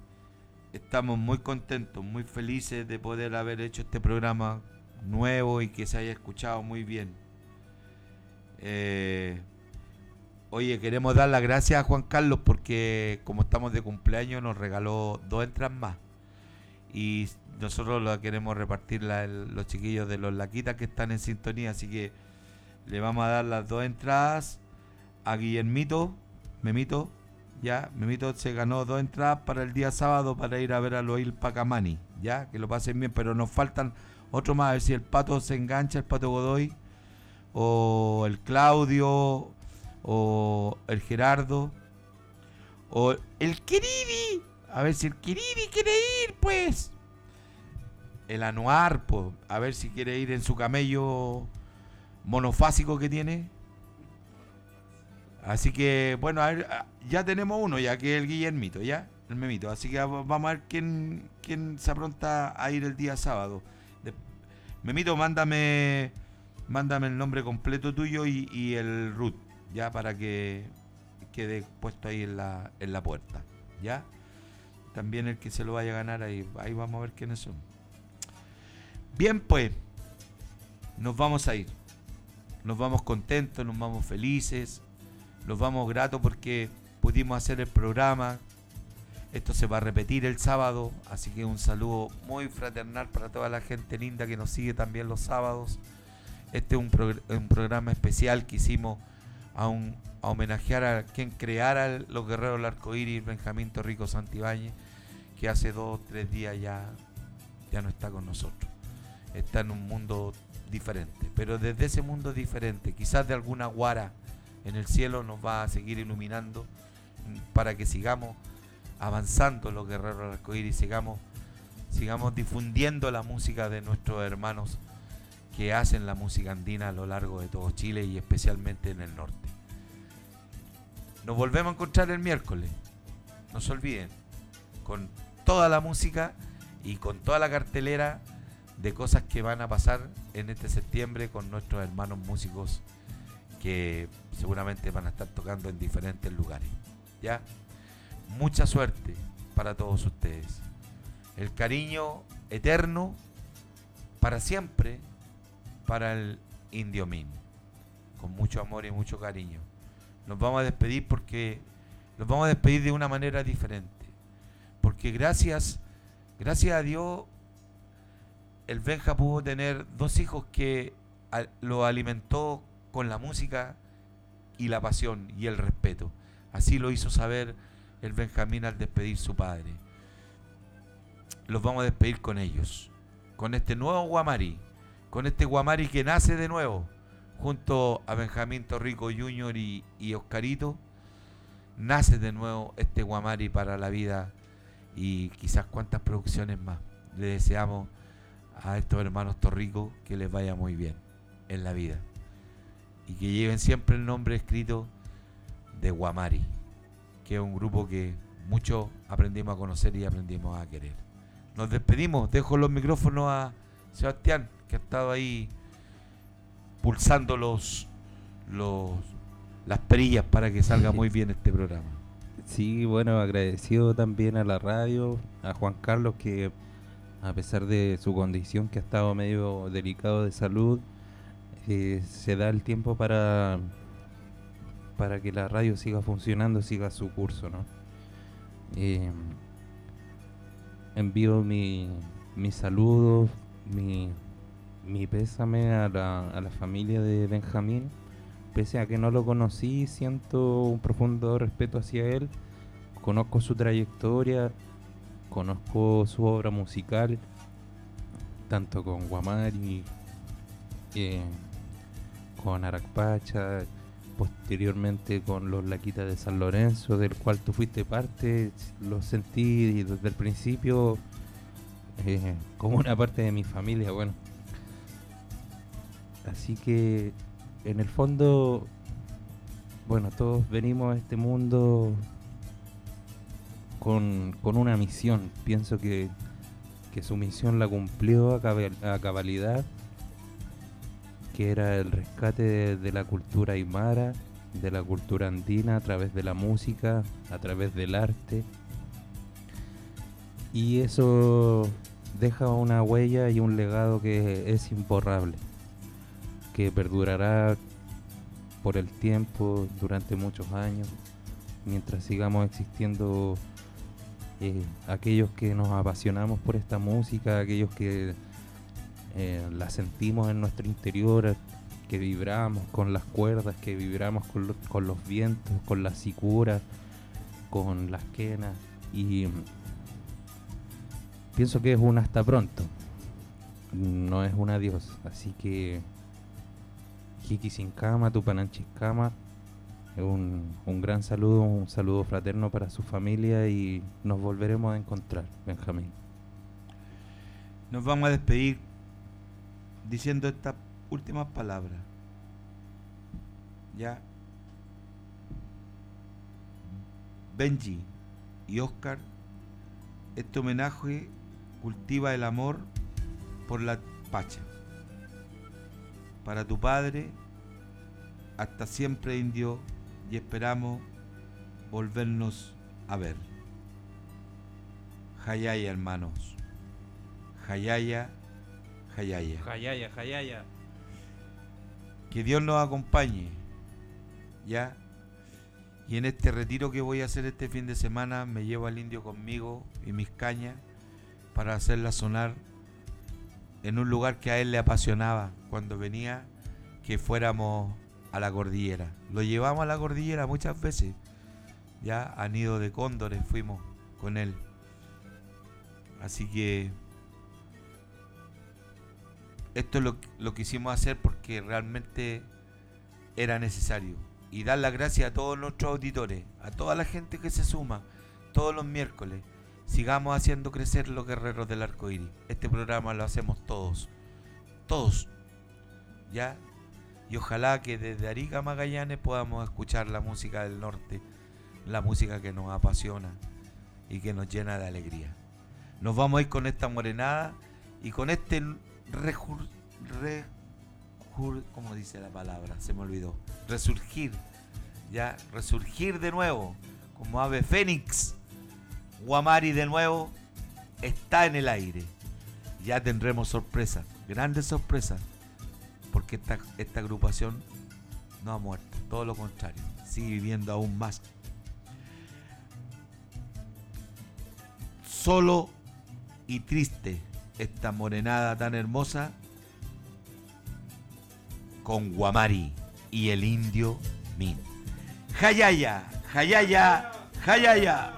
Estamos muy contentos, muy felices de poder haber hecho este programa nuevo y que se haya escuchado muy bien. Oye, queremos dar las gracias a Juan Carlos porque como estamos de cumpleaños nos regaló 2 entradas más. Y nosotros las queremos repartir los chiquillos de los Laquitas que están en sintonía. Así que le vamos a dar las 2 entradas a Guillermito, Memito. Ya, Memito se ganó 2 entradas para el día sábado para ir a ver a Loil Pacamani. Ya, que lo pasen bien, pero nos faltan otro más. A ver si el Pato se engancha, el Pato Godoy, o el Claudio, o el Gerardo, o el Kiridi. A ver si el Kiridi quiere ir, pues. El Anuar, pues. A ver si quiere ir en su camello monofásico que tiene. Así que, bueno, a ver, ya tenemos uno, ya que es el Guillermito, ¿ya? El Memito. Así que vamos a ver quién se apronta a ir el día sábado. Memito, mándame el nombre completo tuyo y el root, ¿ya? Para que quede puesto ahí en la puerta, ¿ya? También el que se lo vaya a ganar, ahí vamos a ver quiénes son. Bien, pues, nos vamos a ir. Nos vamos contentos, nos vamos felices. Nos vamos gratos porque pudimos hacer el programa. Esto se va a repetir el sábado, así que un saludo muy fraternal para toda la gente linda que nos sigue también los sábados. Este es un programa especial que hicimos a homenajear a quien creara los Guerreros del Arcoíris, Benjamín Torrico Santibáñez, que hace 2 o 3 días ya no está con nosotros. está en un mundo diferente, pero desde ese mundo diferente, quizás de alguna guara en el cielo nos va a seguir iluminando para que sigamos avanzando los guerreros del arcoíris, sigamos difundiendo la música de nuestros hermanos que hacen la música andina a lo largo de todo Chile y especialmente en el norte. Nos volvemos a encontrar el miércoles, no se olviden, con toda la música y con toda la cartelera de cosas que van a pasar en este septiembre con nuestros hermanos músicos que seguramente van a estar tocando en diferentes lugares. ¿Ya? Mucha suerte para todos ustedes. El cariño eterno para siempre para el Indio Min. Con mucho amor y mucho cariño. Nos vamos a despedir porque nos vamos a despedir de una manera diferente. Porque gracias a Dios el Benja pudo tener 2 hijos que lo alimentó con la música y la pasión y el respeto. Así lo hizo saber el Benjamín al despedir su padre. Los vamos a despedir con ellos, con este nuevo Guamari, con este Guamari que nace de nuevo, junto a Benjamín Torrico Jr. y Oscarito, nace de nuevo este Guamari para la vida y quizás cuantas producciones más. Le deseamos a estos hermanos Torrico que les vaya muy bien en la vida y que lleven siempre el nombre escrito de Guamari, que es un grupo que mucho aprendimos a conocer y aprendimos a querer. Nos despedimos, dejo los micrófonos a Sebastián, que ha estado ahí pulsando las perillas para que salga muy bien este programa. Sí, bueno, agradecido también a la radio, a Juan Carlos, que a pesar de su condición, que ha estado medio delicado de salud, se da el tiempo para que la radio siga funcionando, siga su curso, ¿no? Envío mis saludos, mi pésame a la familia de Benjamín. Pese a que no lo conocí, siento un profundo respeto hacia él. Conozco su trayectoria, conozco su obra musical, tanto con Guamari, con Aracpacha, posteriormente con los Laquitas de San Lorenzo, del cual tú fuiste parte. Lo sentí desde el principio como una parte de mi familia, bueno. Así que en el fondo, bueno, todos venimos a este mundo con una misión. Pienso que su misión la cumplió a cabalidad, que era el rescate de la cultura aymara, de la cultura andina, a través de la música, a través del arte. Y eso deja una huella y un legado que es imborrable, que perdurará por el tiempo, durante muchos años, mientras sigamos existiendo aquellos que nos apasionamos por esta música, aquellos que la sentimos en nuestro interior, que vibramos con las cuerdas, que vibramos con los vientos, con las sicuras, con las quenas, y pienso que es un hasta pronto, no es un adiós. Así que Jikisinkama, Tupananchiskama, un gran saludo, un saludo fraterno para su familia, y nos volveremos a encontrar, Benjamín. Nos vamos a despedir diciendo estas últimas palabras. Ya. Benji y Oscar, este homenaje cultiva el amor por la Pacha. Para tu padre, hasta siempre, indio, y esperamos volvernos a ver. Jayaya, hermanos. Jayaya, Jayaya. Jayaya, Jayaya. Que Dios nos acompañe, ¿ya? Y en este retiro que voy a hacer este fin de semana, me llevo al indio conmigo y mis cañas para hacerla sonar en un lugar que a él le apasionaba cuando venía, que fuéramos a la cordillera. Lo llevamos a la cordillera muchas veces, ya a Nido de Cóndores fuimos con él. Así que esto lo quisimos hacer porque realmente era necesario. Y dar las gracias a todos nuestros auditores, a toda la gente que se suma todos los miércoles. Sigamos haciendo crecer los guerreros del arco iris. Este programa lo hacemos todos, ¿ya? Y ojalá que desde Arica a Magallanes podamos escuchar la música del norte, la música que nos apasiona y que nos llena de alegría. Nos vamos a ir con esta morenada y con este ¿cómo dice la palabra? Se me olvidó. Resurgir, ya, resurgir de nuevo, como ave fénix. Guamari de nuevo está en el aire. Ya tendremos sorpresas, grandes sorpresas, porque esta agrupación no ha muerto, todo lo contrario, sigue viviendo aún más. Solo y triste, esta morenada tan hermosa, con Guamari y el indio Min. Jayaya, jayaya, jayaya.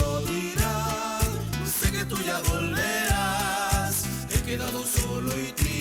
Solo y